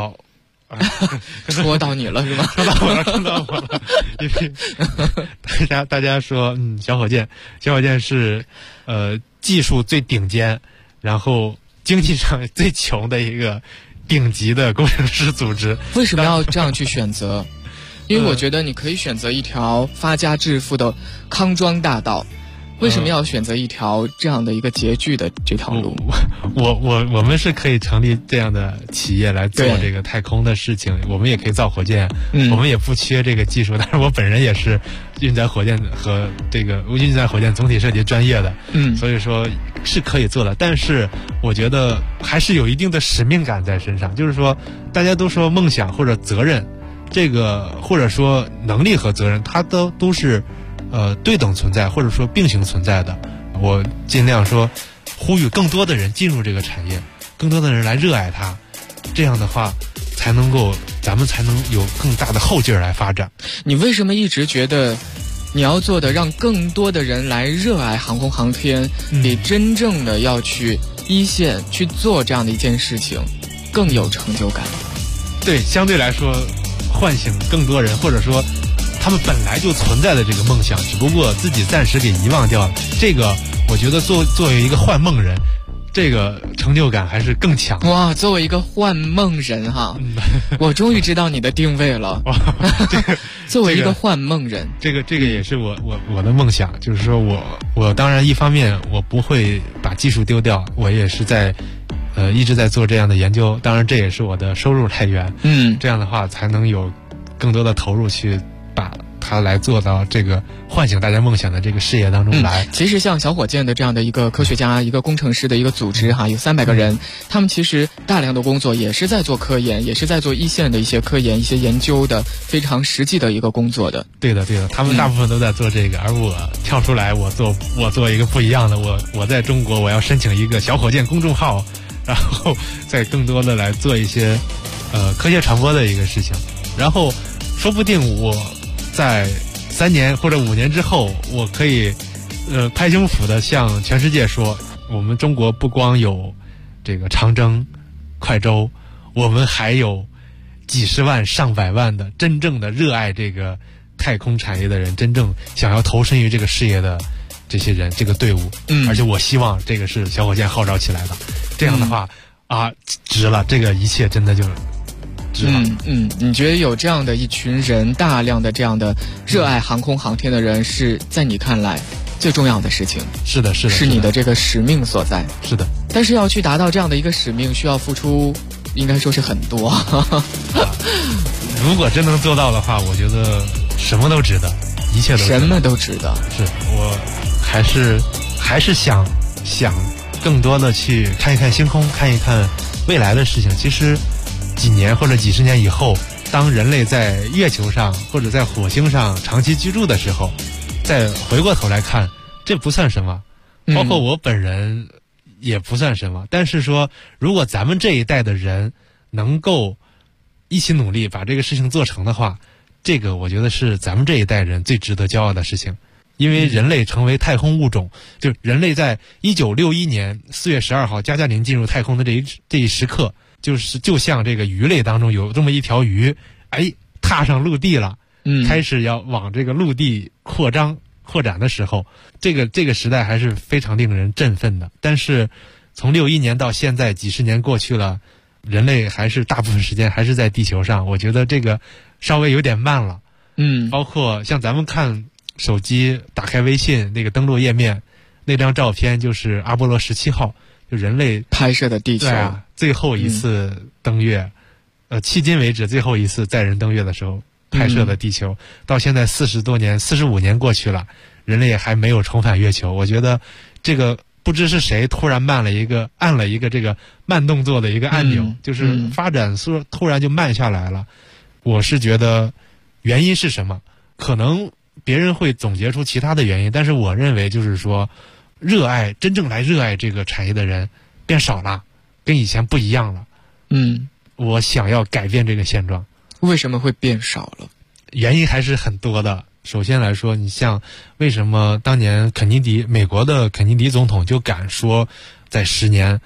S12: 戳到你了是吗？
S13: 戳到我了。因为大家说，小火箭是技术最顶尖，然后经济上最穷的一个顶级的工程师组织。
S12: 为什么要这样去选择？因为我觉得你可以选择一条发家致富的康庄大道，为什么要选择一条这样的一个拮据的这条路？
S13: 我们是可以成立这样的企业来做这个太空的事情，我们也可以造火箭，我们也不缺这个技术。但是我本人也是运载火箭和这个运载火箭总体设计专业的，所以说是可以做的。但是我觉得还是有一定的使命感在身上，就是说大家都说梦想或者责任，这个或者说能力和责任，它都是对等存在，或者说并行存在的。我尽量说呼吁更多的人进入这个产业，更多的人来热爱它，这样的话咱们才能有更大的后劲儿来发展。
S12: 你为什么一直觉得你要做的让更多的人来热爱航空航天，比真正的要去一线去做这样的一件事情更有成就感？
S13: 对，相对来说唤醒更多人，或者说他们本来就存在的这个梦想，只不过自己暂时给遗忘掉了。这个我觉得作为一个幻梦人，这个成就感还是更强。
S12: 哇，作为一个幻梦人我终于知道你的定位了。作为一个幻梦人，
S13: 这个也是我的梦想，就是说我当然一方面我不会把技术丢掉，我也是在一直在做这样的研究，当然这也是我的收入来源。这样的话才能有更多的投入去把它来做到这个唤醒大家梦想的这个事业当中来。
S12: 其实像小火箭的这样的一个科学家、一个工程师的一个组织有300个人，他们其实大量的工作也是在做科研，也是在做一线的一些科研、一些研究的非常实际的一个工作的。
S13: 对的，他们大部分都在做这个，而我跳出来，我做一个不一样的。我在中国，我要申请一个小火箭公众号，然后再更多的来做一些科学传播的一个事情，然后说不定我在3年或者5年之后，我可以拍胸脯的向全世界说，我们中国不光有这个长征、快舟，我们还有几十万、上百万的真正的热爱这个太空产业的人，真正想要投身于这个事业的这些人，这个队伍。而且我希望这个是小火箭号召起来的，这样的话值了，这个一切真的就值了。
S12: 你觉得有这样的一群人，大量的这样的热爱航空航天的人，是在你看来最重要的事情。
S13: 是的，
S12: 是你的这个使命所在。
S13: 是的，
S12: 但是要去达到这样的一个使命，需要付出，应该说是很多。
S13: 如果真能做到的话，我觉得什么都值得，一切都值得，
S12: 什么都值得。
S13: 是我还是想更多的去看一看星空，看一看未来的事情。其实几年或者几十年以后，当人类在月球上或者在火星上长期居住的时候，再回过头来看，这不算什么，包括我本人也不算什么。但是说，如果咱们这一代的人能够一起努力把这个事情做成的话，这个我觉得是咱们这一代人最值得骄傲的事情。因为人类成为太空物种，就人类在1961年4月12号加加林进入太空的这一时刻，就像这个鱼类当中有这么一条鱼，踏上陆地了，开始要往这个陆地扩展的时候，这个时代还是非常令人振奋的。但是从61年到现在几十年过去了，人类还是大部分时间还是在地球上，我觉得这个稍微有点慢了。包括像咱们看手机打开微信那个登录页面，那张照片就是阿波罗17号，就人类
S12: 拍摄的地球，
S13: 最后一次登月，迄今为止最后一次载人登月的时候拍摄的地球，到现在45年过去了，人类还没有重返月球。我觉得这个不知是谁突然按了一个这个慢动作的一个按钮，就是发展突然就慢下来了。我是觉得原因是什么？可能别人会总结出其他的原因，但是我认为就是说，真正来热爱这个产业的人变少了，跟以前不一样了。我想要改变这个现状。
S12: 为什么会变少了？
S13: 原因还是很多的。首先来说，你像为什么当年美国的肯尼迪总统就敢说在10年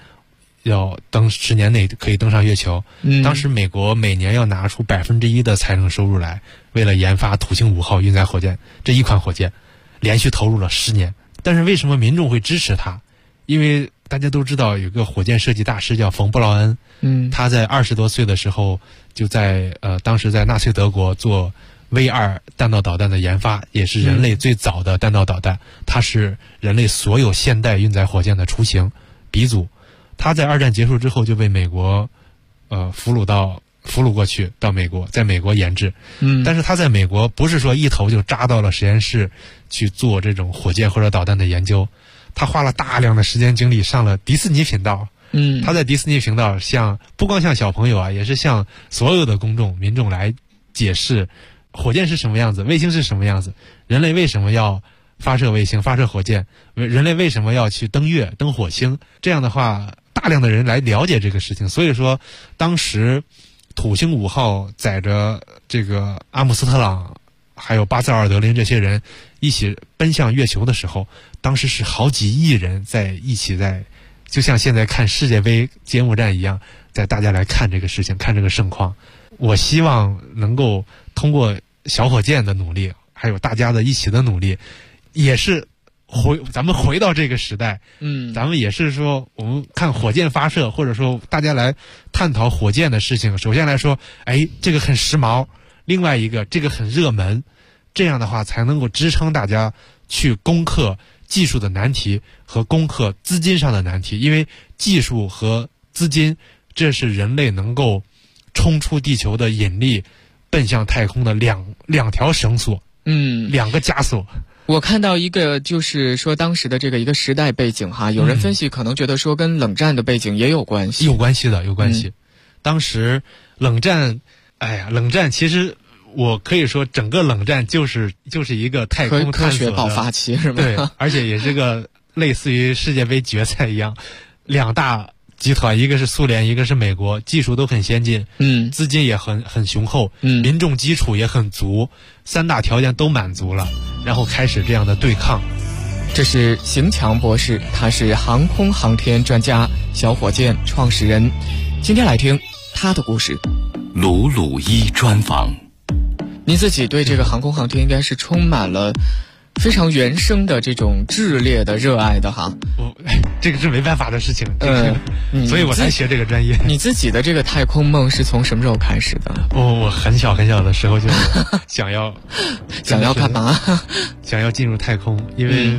S13: 10年内可以登上月球。当时美国每年要拿出1%的财政收入来，为了研发土星5号运载火箭这一款火箭，连续投入了10年。但是为什么民众会支持他？因为大家都知道有个火箭设计大师叫冯布劳恩，他在20多岁的时候就在当时在纳粹德国做V2弹道导弹的研发，也是人类最早的弹道导弹，它是人类所有现代运载火箭的雏形鼻祖。他在2战结束之后就被美国俘虏过去，到美国，在美国研制。但是他在美国不是说一头就扎到了实验室去做这种火箭或者导弹的研究，他花了大量的时间精力上了迪士尼频道。他在迪士尼频道不光向小朋友也是向所有的民众来解释火箭是什么样子，卫星是什么样子，人类为什么要发射卫星发射火箭，人类为什么要去登月登火星。这样的话大量的人来了解这个事情。所以说当时土星5号载着这个阿姆斯特朗还有巴兹尔德林这些人一起奔向月球的时候，当时是好几亿人一起就像现在看世界杯揭幕战一样，在大家来看这个事情，看这个盛况。我希望能够通过小火箭的努力，还有大家的一起的努力，也是咱们回到这个时代，咱们也是说我们看火箭发射，或者说大家来探讨火箭的事情。首先来说，这个很时髦，另外一个这个很热门，这样的话才能够支撑大家去攻克技术的难题和攻克资金上的难题。因为技术和资金，这是人类能够冲出地球的引力，奔向太空的两条绳索，两个枷锁。
S12: 我看到一个就是说当时的这个一个时代背景有人分析可能觉得说跟冷战的背景也有关系。
S13: 有关系的，有关系。当时冷战其实我可以说整个冷战就是一个太空
S12: 科学爆发期，是吧？
S13: 对，而且也是个类似于世界杯决赛一样，两大集团，一个是苏联，一个是美国，技术都很先进，资金也很雄厚，民众基础也很足，3大条件都满足了，然后开始这样的对抗。
S12: 这是邢强博士，他是航空航天专家，小火箭创始人。今天来听他的故事。
S5: 鲁鲁一专访。
S12: 您自己对这个航空航天应该是充满了非常原生的这种炽烈的热爱的哈。
S13: 这个是没办法的事情，所以我才学这个专业。
S12: 你自己的这个太空梦是从什么时候开始的？
S13: 我很小的时候就想要
S12: 干嘛？
S13: 想要进入太空，因为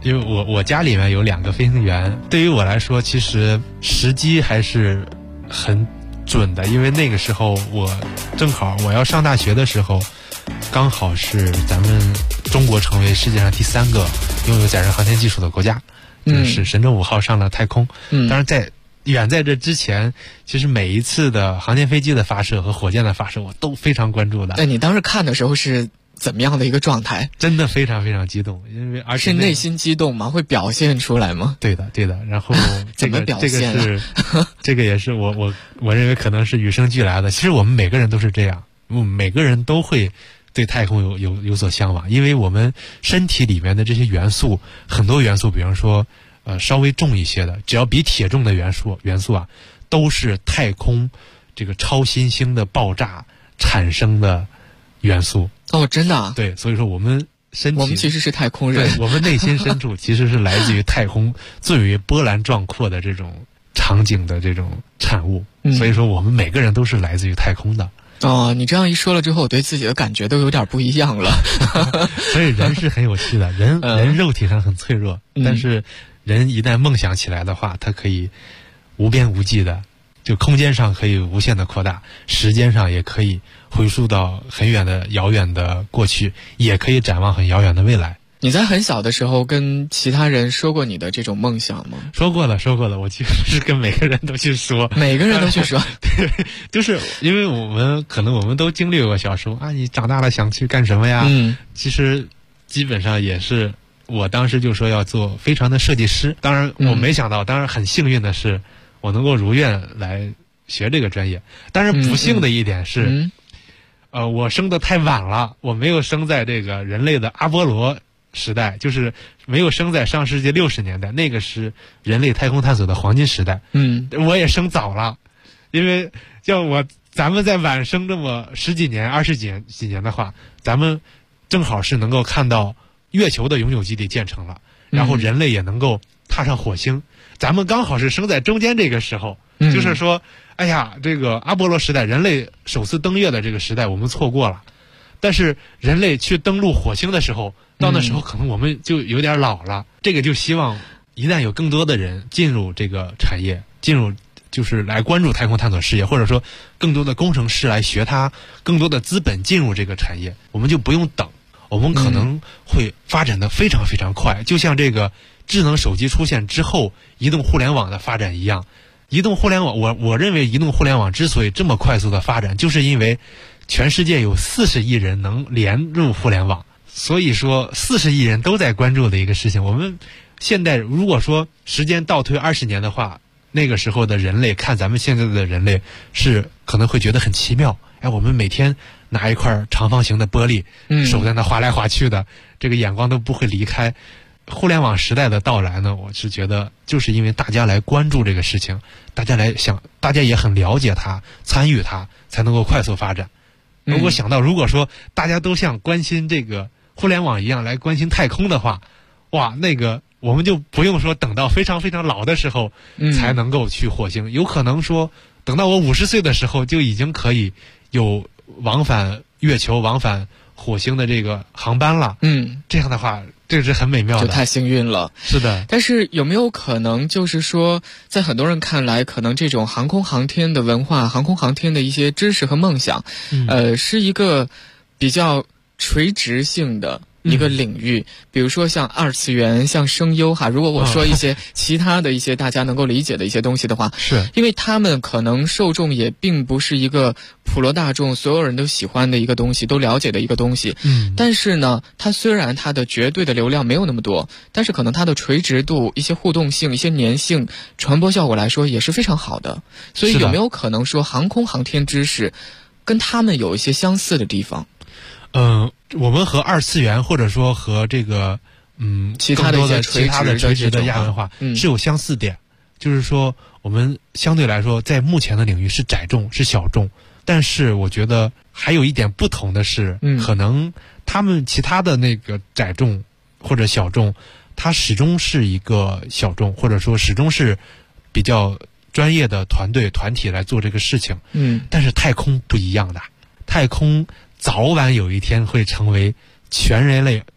S13: 因为我家里面有2个飞行员，对于我来说，其实时机还是很准的，因为那个时候我正好我要上大学的时候，刚好是咱们中国成为世界上第3个拥有载人航天技术的国家，就是神舟5号上了太空。当然在这之前，其实每一次的航天飞机的发射和火箭的发射，我都非常关注的。
S12: 那你当时看的时候是怎么样的一个状态？
S13: 真的非常非常激动，因为而且
S12: 是内心激动吗？会表现出来吗？
S13: 对的。然后
S12: 怎么表现
S13: 这个也是我认为可能是与生俱来的。其实我们每个人都是这样，每个人都会对太空有所向往，因为我们身体里面的这些元素，很多元素，比方说稍微重一些的，只要比铁重的元素啊，都是太空这个超新星的爆炸产生的元素。
S12: 哦，真的啊？
S13: 对，所以说我们身体，
S12: 我们其实是太空人，
S13: 对，我们内心深处其实是来自于太空最为波澜壮阔的这种场景的这种产物。所以说我们每个人都是来自于太空的。
S12: 哦，你这样一说了之后，我对自己的感觉都有点不一样了。
S13: 所以人是很有趣的，人肉体上很脆弱，但是人一旦梦想起来的话，它可以无边无际的，就空间上可以无限的扩大，时间上也可以回溯到很远的遥远的过去，也可以展望很遥远的未来。
S12: 你在很小的时候跟其他人说过你的这种梦想吗？
S13: 说过了，我其实是跟每个人都去说，
S12: 每个人都去说。
S13: 对，就是因为我们都经历过小时候啊，你长大了想去干什么呀？其实基本上也是，我当时就说要做飞船的设计师。当然我没想到，当然很幸运的是，我能够如愿来学这个专业。但是不幸的一点是，我生得太晚了，我没有生在这个人类的阿波罗时代，就是没有生在上世纪60年代，那个是人类太空探索的黄金时代。我也生早了，因为咱们在晚生这么10几年、20几年的话，咱们正好是能够看到月球的永久基地建成了，然后人类也能够踏上火星。咱们刚好是生在中间这个时候，就是说，哎呀，这个阿波罗时代，人类首次登月的这个时代，我们错过了。但是人类去登陆火星的时候，到那时候可能我们就有点老了。这个就希望一旦有更多的人进入这个产业，就是来关注太空探索事业，或者说更多的工程师来学它，更多的资本进入这个产业，我们就不用等，我们可能会发展的非常非常快。就像这个智能手机出现之后，移动互联网的发展一样。移动互联网，我认为移动互联网之所以这么快速的发展，就是因为全世界有40亿人能连入互联网，所以说40亿人都在关注的一个事情。我们现在如果说时间倒推20年的话，那个时候的人类看咱们现在的人类是可能会觉得很奇妙。我们每天拿一块长方形的玻璃，手在那划来划去的，这个眼光都不会离开。互联网时代的到来呢，我是觉得就是因为大家来关注这个事情，大家也很了解它，参与它，才能够快速发展。如果说大家都像关心这个互联网一样来关心太空的话，哇，那个我们就不用说等到非常非常老的时候才能够去火星，有可能说等到我50岁的时候就已经可以有往返月球、往返火星的这个航班了。这样的话，这是很美妙的，
S12: 就太幸运了。
S13: 是的。
S12: 但是有没有可能就是说，在很多人看来，可能这种航空航天的文化、航空航天的一些知识和梦想，是一个比较垂直性的一个领域，比如说像二次元、像声优哈。如果我说一些其他的一些大家能够理解的一些东西的话，
S13: 是
S12: 因为他们可能受众也并不是一个普罗大众所有人都喜欢的一个东西，都了解的一个东西。但是呢，它虽然它的绝对的流量没有那么多，但是可能它的垂直度、一些互动性、一些粘性、传播效果来说也是非常好的。所以有没有可能说航空航天知识跟他们有一些相似的地方？
S13: 我们和二次元或者说和这个
S12: 其他的一些
S13: 垂直的亚文化是有相似点，就是说我们相对来说在目前的领域是窄众是小众，但是我觉得还有一点不同的是，可能他们其他的那个窄众或者小众，它始终是一个小众，或者说始终是比较专业的团体来做这个事情。但是太空不一样的，太空早晚有一天会成为全人类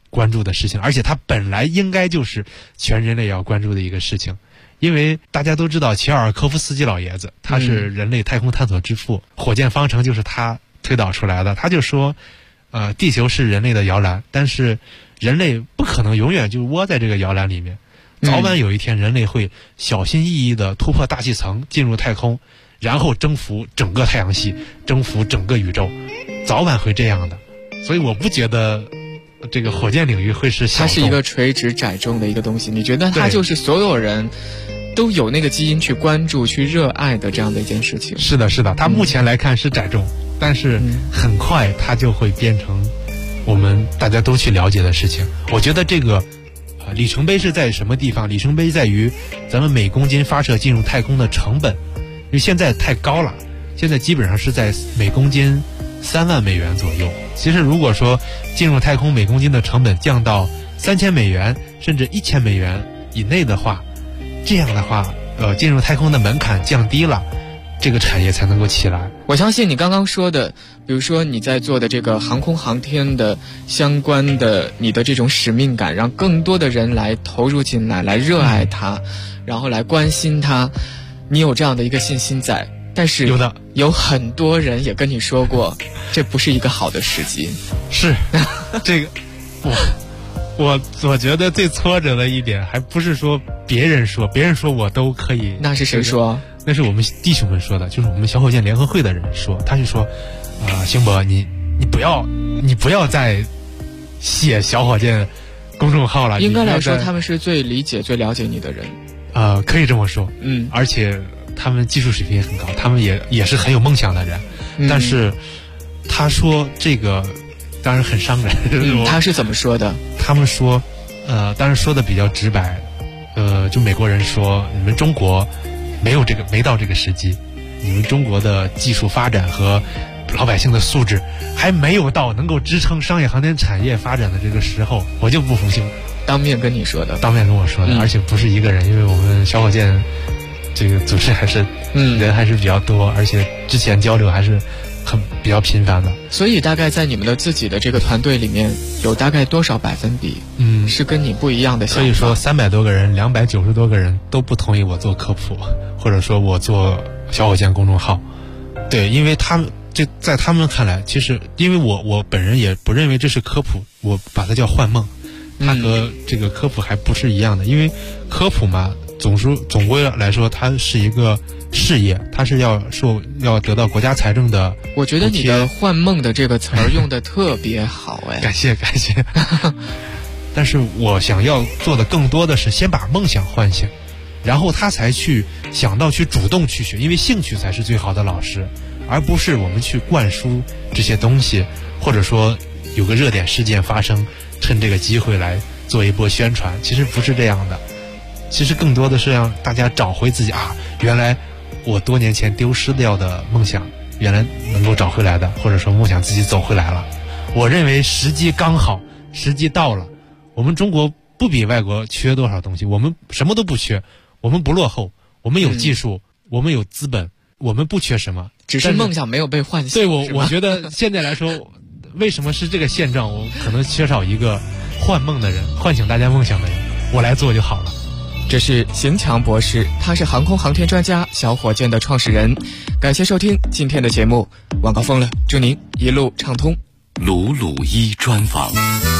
S13: 关注的事情，而且它本来应该就是全人类要关注的一个事情。因为大家都知道齐奥尔科夫斯基老爷子，他是人类太空探索之父，火箭方程就是他推导出来的。他就说，地球是人类的摇篮，但是人类不可能永远就窝在这个摇篮里面，早晚有一天人类会小心翼翼地突破大气层，进入太空，然后征服整个太阳系，征服整个宇宙，早晚会这样的。所以我不觉得这个火箭领域会是小众，
S12: 它是一个垂直窄众的一个东西。你觉得它就是所有人都有那个基因去关注、去热爱的这样的一件事情？
S13: 是的，是的。它目前来看是窄众，但是很快它就会变成我们大家都去了解的事情。我觉得这个里程碑是在什么地方？里程碑在于咱们每公斤发射进入太空的成本，因为现在太高了，现在基本上是在每公斤3万美元左右。其实如果说进入太空每公斤的成本降到3000美元甚至1000美元以内的话，这样的话进入太空的门槛降低了，这个产业才能够起来。
S12: 我相信你刚刚说的，比如说你在做的这个航空航天的相关的你的这种使命感，让更多的人来投入进来，来热爱它，然后来关心它，你有这样的一个信心在。但是有很多人也跟你说过，这不是一个好的时机。
S13: 是这个我觉得最挫折的一点还不是说别人说我都可以。
S12: 那是谁说？
S13: 那是我们弟兄们说的，就是我们小火箭联合会的人说。他就说星博，你不要再写小火箭公众号了。
S12: 应该来说他们是最理解最了解你的人。
S13: 可以这么说。而且他们技术水平也很高，他们也是很有梦想的人。但是他说这个当然很伤人。
S12: 他是怎么说的？
S13: 他们说当然说的比较直白，就美国人说你们中国没到这个时机，你们中国的技术发展和老百姓的素质还没有到能够支撑商业航天产业发展的这个时候。我就不服气。
S12: 当面跟你说的？
S13: 当面跟我说的。而且不是一个人，因为我们小火箭这个组织还是人还是比较多，而且之前交流还是比较频繁的。
S12: 所以大概在你们的自己的这个团队里面，有大概多少百分比是跟你不一样的想法？
S13: 可以说300多个人290多个人都不同意我做科普，或者说我做小火箭公众号。对，因为他们在他们看来，其实因为我本人也不认为这是科普，我把它叫幻梦。它和这个科普还不是一样的。因为科普嘛，总归来说它是一个事业，它是要得到国家财政的。
S12: 我觉得你的幻梦的这个词儿用的特别好。
S13: 感谢但是我想要做的更多的是先把梦想唤醒，然后他才去想到去主动去学，因为兴趣才是最好的老师，而不是我们去灌输这些东西，或者说有个热点事件发生，趁这个机会来做一波宣传。其实不是这样的，其实更多的是让大家找回自己原来我多年前丢失掉的梦想原来能够找回来的，或者说梦想自己走回来了。我认为时机刚好，时机到了。我们中国不比外国缺多少东西，我们什么都不缺，我们不落后，我们有技术，我们有资本，我们不缺什么，
S12: 只是梦想没有被唤醒。
S13: 对，我觉得现在来说为什么是这个现状，我可能缺少一个幻梦的人，唤醒大家梦想的人，我来做就好了。
S12: 这是邢强博士，他是航空航天专家，小火箭的创始人。感谢收听今天的节目，晚高峰了，祝您一路畅通。
S5: 鲁鲁一专访。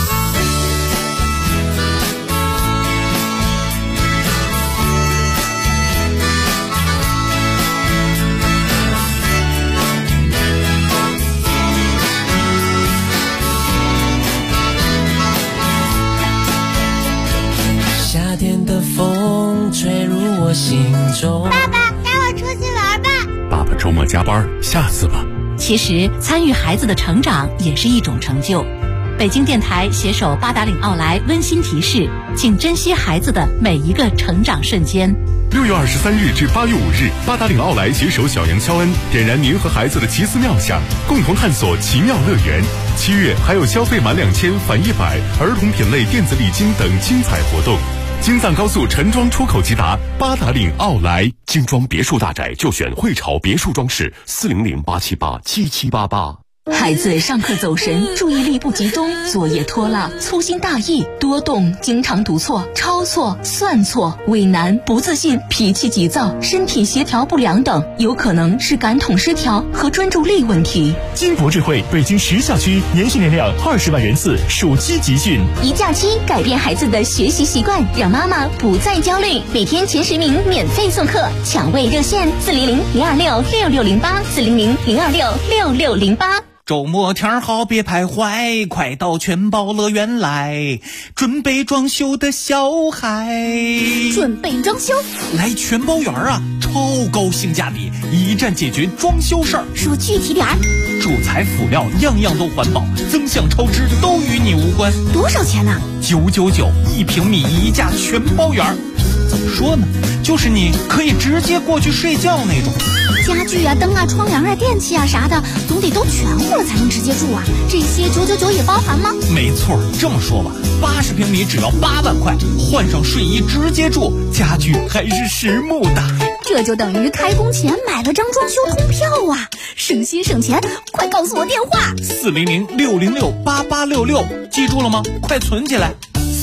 S1: 夏天的风吹入我心中。
S8: 爸爸，带我出去玩吧。
S21: 爸爸周末加班，下次吧。
S18: 其实参与孩子的成长也是一种成就。北京电台携手八达岭奥莱温馨提示，请珍惜孩子的每一个成长瞬间。
S10: 6月23日至8月5日，八达岭奥莱携手小杨肖恩，点燃您和孩子的奇思妙想，共同探索奇妙乐园。7月还有消费满2000返100，儿童品类电子礼金等精彩活动。京藏高速陈庄出口即达，八达岭奥莱。精装别墅大宅就选汇潮别墅装饰，400-878-7788。
S18: 孩子上课走神，注意力不集中，作业拖拉，粗心大意，多动，经常读错、抄错、算错，畏难、不自信，脾气急躁，身体协调不良等，有可能是感统失调和专注力问题。
S16: 金博智慧北京10校区年训练量20万人次，暑期集训，
S17: 一假期改变孩子的学习习惯，让妈妈不再焦虑。每天前10名免费送课，抢位热线400-026-6608，400-026-6608。
S20: 周末天好别徘徊，快到全宝乐园来，准备装修的小孩。
S17: 准备装修？
S20: 来全宝园啊，超高性价比，一站解决装修事儿。
S17: 说具体点儿。
S20: 主材辅料样样都环保，增项超支都与你无关。
S17: 多少钱呢
S20: ？999，1平米1价全包园。怎么说呢？就是你可以直接过去睡觉那种。
S17: 家具啊、灯啊、窗帘啊、电器啊啥的，总得都全乎了才能直接住啊。这些999也包含吗？
S20: 没错，这么说吧，80平米只要8万块，换上睡衣直接住，家具还是实木的。
S17: 这就等于开工前买了张装修通票啊！省心省钱，快告诉我电话
S20: 400-606-8866，记住了吗？快存起来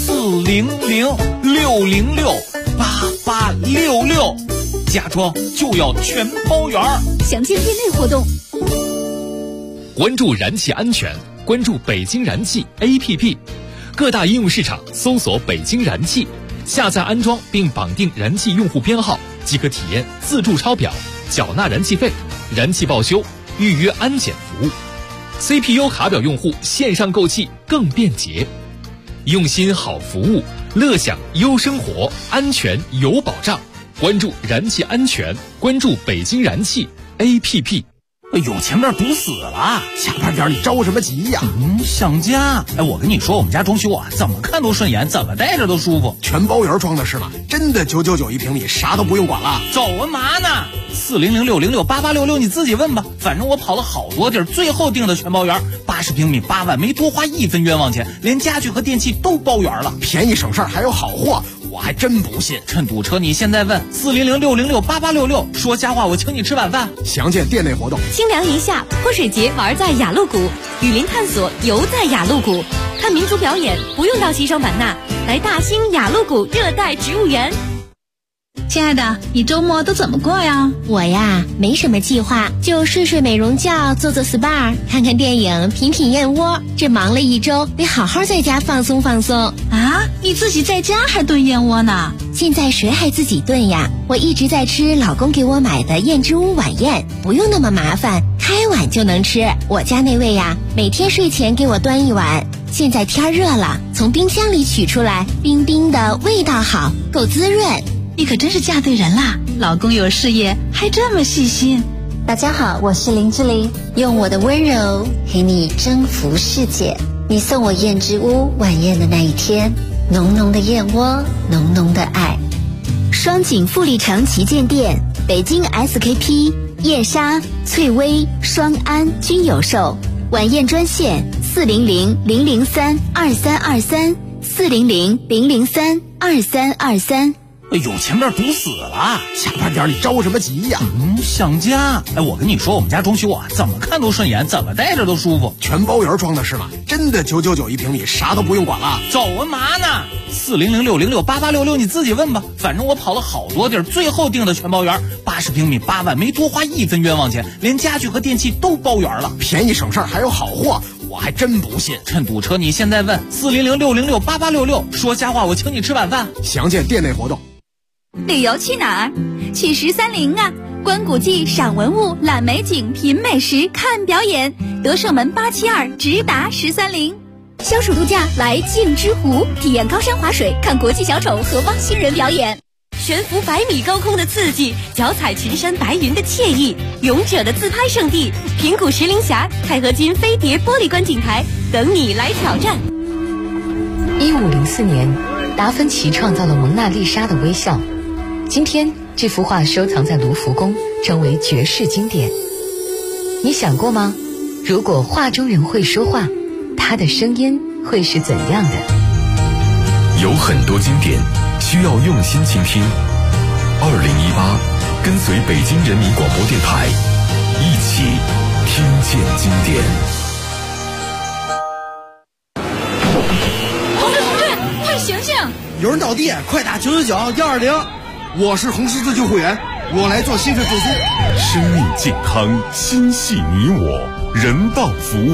S20: ，400-606-8866，家装就要全包圆。
S17: 详见店内活动。
S3: 关注燃气安全，关注北京燃气 APP， 各大应用市场搜索北京燃气，下载安装并绑定燃气用户编号，即可体验自助抄表、缴纳燃气费、燃气报修、预约安检服务。CPU 卡表用户线上购气更便捷，用心好服务，乐享优生活，安全有保障。关注燃气安全，关注北京燃气 APP。
S20: 哎呦，前面堵死了！下班点你着什么急呀？想家。哎，我跟你说，我们家装修啊，怎么看都顺眼，怎么待着都舒服。
S4: 全包圆装的是吗？真的999平米，啥都不用管了。
S20: 走啊嘛呢？400-606-8866，你自己问吧。反正我跑了好多地儿，最后定的全包圆，80平米8万，没多花1分冤枉钱，连家具和电器都包圆了，
S4: 便宜省事儿还有好货。我还真不信，
S20: 趁堵车你现在问400-606-8866，说瞎话我请你吃晚饭。
S4: 详见店内活动。
S18: 清凉一下，泼水节玩在雅鹿谷，雨林探索游在雅鹿谷，看民族表演不用到西双版纳，来大兴雅鹿谷热带植物园。
S6: 亲爱的，你周末都怎么过呀？
S17: 我呀，没什么计划，就睡睡美容觉，做做 SPA， 看看电影，品品燕窝。这忙了一周，得好好在家放松放松。
S6: 啊，你自己在家还炖燕窝呢？
S17: 现在谁还自己炖呀？我一直在吃老公给我买的燕之屋晚宴，不用那么麻烦，开碗就能吃。我家那位呀，每天睡前给我端一碗。现在天热了，从冰箱里取出来，冰冰的，味道好，够滋润。
S6: 你可真是嫁对人啦！老公有事业，还这么细心。
S19: 大家好，我是林志玲，用我的温柔陪你征服世界。你送我燕之屋晚宴的那一天，浓浓的燕窝，浓浓的爱。
S17: 双井富力城旗舰店，北京 SKP、燕莎、翠微、双安均有售。晚宴专线400-003-2323，400-003-2323。
S20: 哎呦，前面堵死了！下班点你着什么急呀？想家。哎，我跟你说，我们家装修啊，怎么看都顺眼，怎么待着都舒服。
S4: 全包圆装的是吗？真的999平米，啥都不用管了。
S20: 走啊嘛呢？400-606-8866，你自己问吧。反正我跑了好多地儿，最后定的全包圆，80平米8万，没多花1分冤枉钱，连家具和电器都包圆了，
S4: 便宜省事儿还有好货。我还真不信，
S20: 趁堵车你现在问400-606-8866，说瞎话我请你吃晚饭。
S4: 详见店内活动。
S17: 旅游去哪儿？去1301啊！观古迹、赏文物、览美景、品美食、看表演。德胜门872直达1301。消暑度假来镜之湖，体验高山滑水，看国际小丑和汪星人表演。
S18: 悬浮100米高空的刺激，脚踩群山白云的惬意，勇者的自拍圣地平谷石林峡钛合金飞碟玻璃观景台等你来挑战。
S9: 1504年，达芬奇创造了蒙娜丽莎的微笑。今天这幅画收藏在卢浮宫，成为绝世经典。你想过吗？如果画中人会说话，他的声音会是怎样的？
S22: 有很多经典需要用心倾听。2018，跟随北京人民广播电台，一起听见经典。
S14: 同志，快醒醒！
S4: 有人倒地，快打999-120。我是红十字救护员，我来做心肺复苏。
S10: 生命健康，心系你我，人道服务。